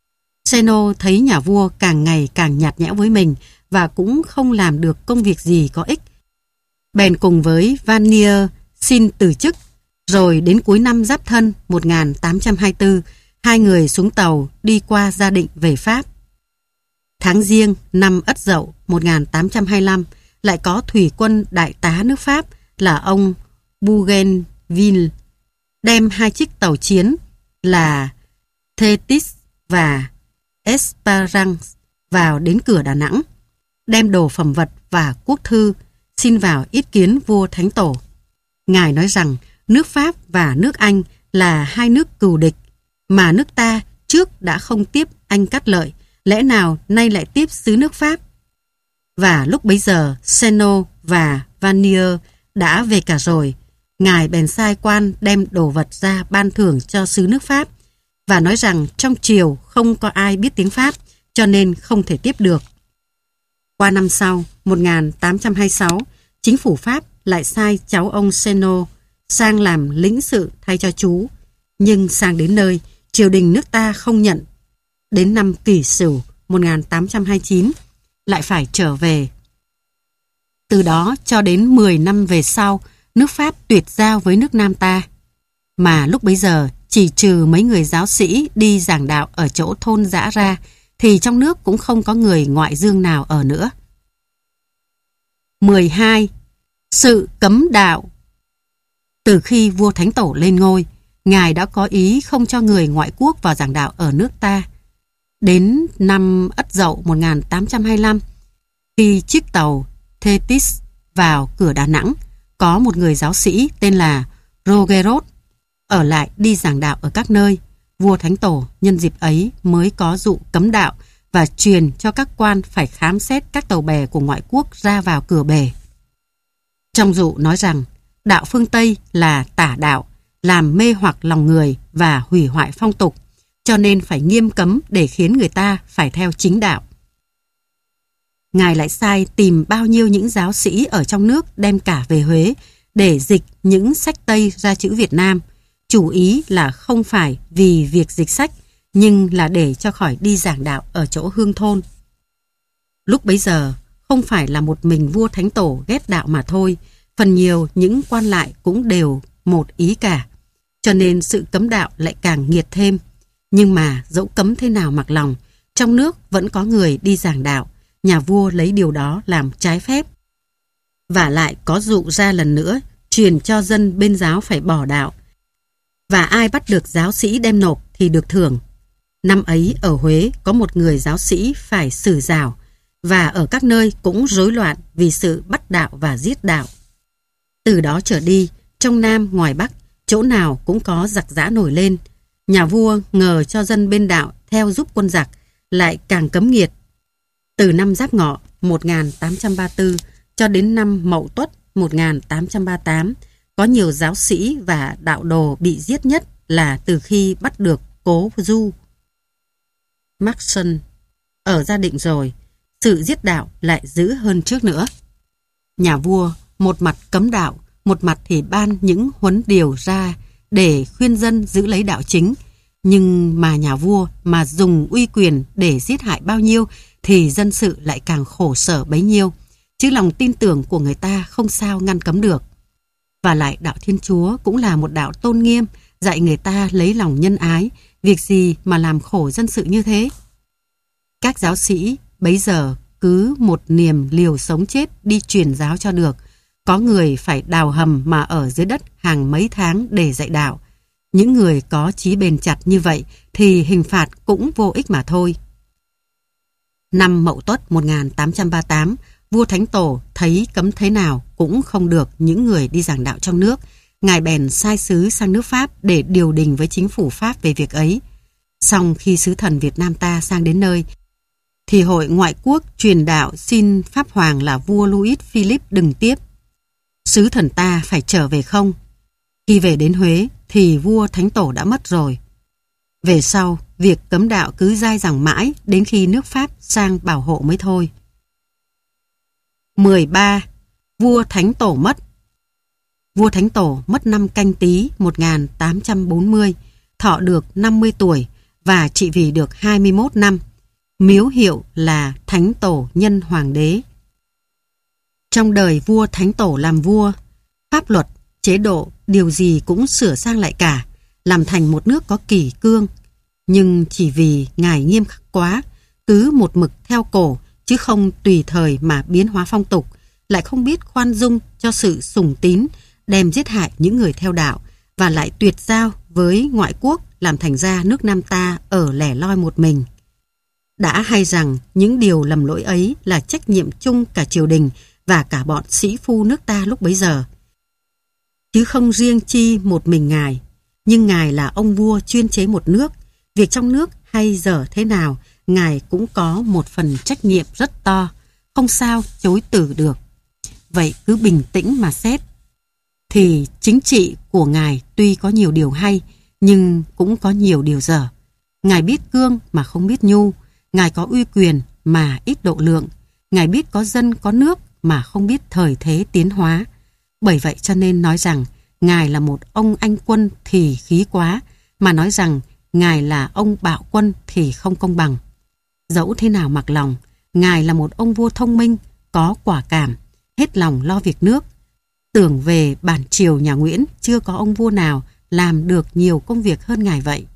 [SPEAKER 1] Zeno thấy nhà vua càng ngày càng nhạt nhẽo với mình và cũng không làm được công việc gì có ích. Bèn cùng với Vanier xin từ chức, rồi đến cuối năm Giáp Thân một nghìn tám trăm hai mươi tư, hai người xuống tàu đi qua Gia Định về Pháp. Tháng Giêng năm Ất Dậu một nghìn tám trăm hai mươi lăm, lại có thủy quân đại tá nước Pháp là ông Bougainville đem hai chiếc tàu chiến là Thetis và Esperance vào đến cửa Đà Nẵng, đem đồ phẩm vật và quốc thư xin vào yết kiến vua Thánh Tổ. Ngài nói rằng nước Pháp và nước Anh là hai nước cừu địch, mà nước ta trước đã không tiếp Anh Cát Lợi, lẽ nào nay lại tiếp xứ nước Pháp? Và lúc bấy giờ Zeno và Vanier đã về cả rồi. Ngài bèn sai quan đem đồ vật ra ban thưởng cho xứ nước Pháp và nói rằng trong triều không có ai biết tiếng Pháp, cho nên không thể tiếp được. Qua năm sau, một nghìn tám trăm hai mươi sáu, chính phủ Pháp lại sai cháu ông Zeno sang làm lĩnh sự thay cho chú. Nhưng sang đến nơi, triều đình nước ta không nhận. Đến năm Kỷ Sửu một nghìn tám trăm hai mươi chín, lại phải trở về. Từ đó cho đến mười năm về sau, nước Pháp tuyệt giao với nước Nam ta. Mà lúc bấy giờ, chỉ trừ mấy người giáo sĩ đi giảng đạo ở chỗ thôn dã ra, thì trong nước cũng không có người ngoại dương nào ở nữa. mười hai. Sự cấm đạo. Từ khi vua Thánh Tổ lên ngôi, Ngài đã có ý không cho người ngoại quốc vào giảng đạo ở nước ta. Đến năm Ất Dậu một nghìn tám trăm hai mươi lăm, khi chiếc tàu Thetis vào cửa Đà Nẵng, có một người giáo sĩ tên là Rogerot ở lại đi giảng đạo ở các nơi. Vua Thánh Tổ nhân dịp ấy mới có dụ cấm đạo và truyền cho các quan phải khám xét các tàu bè của ngoại quốc ra vào cửa bể. Trong dụ nói rằng đạo phương Tây là tả đạo, làm mê hoặc lòng người và hủy hoại phong tục, cho nên phải nghiêm cấm để khiến người ta phải theo chính đạo. Ngài lại sai tìm bao nhiêu những giáo sĩ ở trong nước đem cả về Huế để dịch những sách Tây ra chữ Việt Nam, chủ ý là không phải vì việc dịch sách, nhưng là để cho khỏi đi giảng đạo ở chỗ hương thôn. Lúc bấy giờ, không phải là một mình vua Thánh Tổ ghét đạo mà thôi, phần nhiều những quan lại cũng đều một ý cả, cho nên sự cấm đạo lại càng nghiệt thêm. Nhưng mà dẫu cấm thế nào mặc lòng, trong nước vẫn có người đi giảng đạo, nhà vua lấy điều đó làm trái phép. Và lại có dụ ra lần nữa, truyền cho dân bên giáo phải bỏ đạo, và ai bắt được giáo sĩ đem nộp thì được thưởng. Năm ấy ở Huế có một người giáo sĩ phải xử rào, và ở các nơi cũng rối loạn vì sự bắt đạo và giết đạo. Từ đó trở đi, trong Nam ngoài Bắc, chỗ nào cũng có giặc giã nổi lên. Nhà vua ngờ cho dân bên đạo theo giúp quân giặc, lại càng cấm nghiệt. Từ năm Giáp Ngọ một nghìn tám trăm ba mươi tư cho đến năm Mậu Tuất một nghìn tám trăm ba mươi tám, có nhiều giáo sĩ và đạo đồ bị giết nhất là từ khi bắt được Cố Du Maxson ở Gia Định rồi, sự giết đạo lại dữ hơn trước nữa. Nhà vua một mặt cấm đạo, một mặt thì ban những huấn điều ra để khuyên dân giữ lấy đạo chính. Nhưng mà nhà vua mà dùng uy quyền để giết hại bao nhiêu thì dân sự lại càng khổ sở bấy nhiêu, chứ lòng tin tưởng của người ta không sao ngăn cấm được. Và lại đạo Thiên Chúa cũng là một đạo tôn nghiêm, dạy người ta lấy lòng nhân ái, việc gì mà làm khổ dân sự như thế. Các giáo sĩ bấy giờ cứ một niềm liều sống chết đi truyền giáo cho được. Có người phải đào hầm mà ở dưới đất hàng mấy tháng để dạy đạo. Những người có chí bền chặt như vậy thì hình phạt cũng vô ích mà thôi. Năm Mậu Tuất một nghìn tám trăm ba mươi tám, vua Thánh Tổ thấy cấm thế nào cũng không được những người đi giảng đạo trong nước. Ngài bèn sai sứ sang nước Pháp để điều đình với chính phủ Pháp về việc ấy. Song khi sứ thần Việt Nam ta sang đến nơi, thì hội ngoại quốc truyền đạo xin Pháp Hoàng là vua Louis Philip đừng tiếp. Sứ thần ta phải trở về không? Khi về đến Huế thì vua Thánh Tổ đã mất rồi. Về sau, việc cấm đạo cứ dai dẳng mãi đến khi nước Pháp sang bảo hộ mới thôi. mười ba. Vua Thánh Tổ mất. Vua Thánh Tổ mất năm Canh Tý một nghìn tám trăm bốn mươi, thọ được năm mươi tuổi và trị vì được hai mươi mốt năm. Miếu hiệu là Thánh Tổ Nhân Hoàng đế. Trong đời vua Thánh Tổ làm vua, pháp luật, chế độ, điều gì cũng sửa sang lại cả, làm thành một nước có kỷ cương. Nhưng chỉ vì ngài nghiêm khắc quá, cứ một mực theo cổ, chứ không tùy thời mà biến hóa phong tục, lại không biết khoan dung cho sự sùng tín, đem giết hại những người theo đạo, và lại tuyệt giao với ngoại quốc, làm thành ra nước Nam ta ở lẻ loi một mình. Đã hay rằng những điều lầm lỗi ấy là trách nhiệm chung cả triều đình và cả bọn sĩ phu nước ta lúc bấy giờ, chứ không riêng chi một mình ngài. Nhưng ngài là ông vua chuyên chế một nước, việc trong nước hay dở thế nào, ngài cũng có một phần trách nhiệm rất to, không sao chối từ được. Vậy cứ bình tĩnh mà xét, thì chính trị của ngài tuy có nhiều điều hay, nhưng cũng có nhiều điều dở. Ngài biết cương mà không biết nhu, ngài có uy quyền mà ít độ lượng, ngài biết có dân có nước mà không biết thời thế tiến hóa. Bởi vậy cho nên nói rằng ngài là một ông anh quân thì khí quá, mà nói rằng ngài là ông bạo quân thì không công bằng. Dẫu thế nào mặc lòng, ngài là một ông vua thông minh, có quả cảm, hết lòng lo việc nước. Tưởng về bản triều nhà Nguyễn, chưa có ông vua nào làm được nhiều công việc hơn ngài vậy.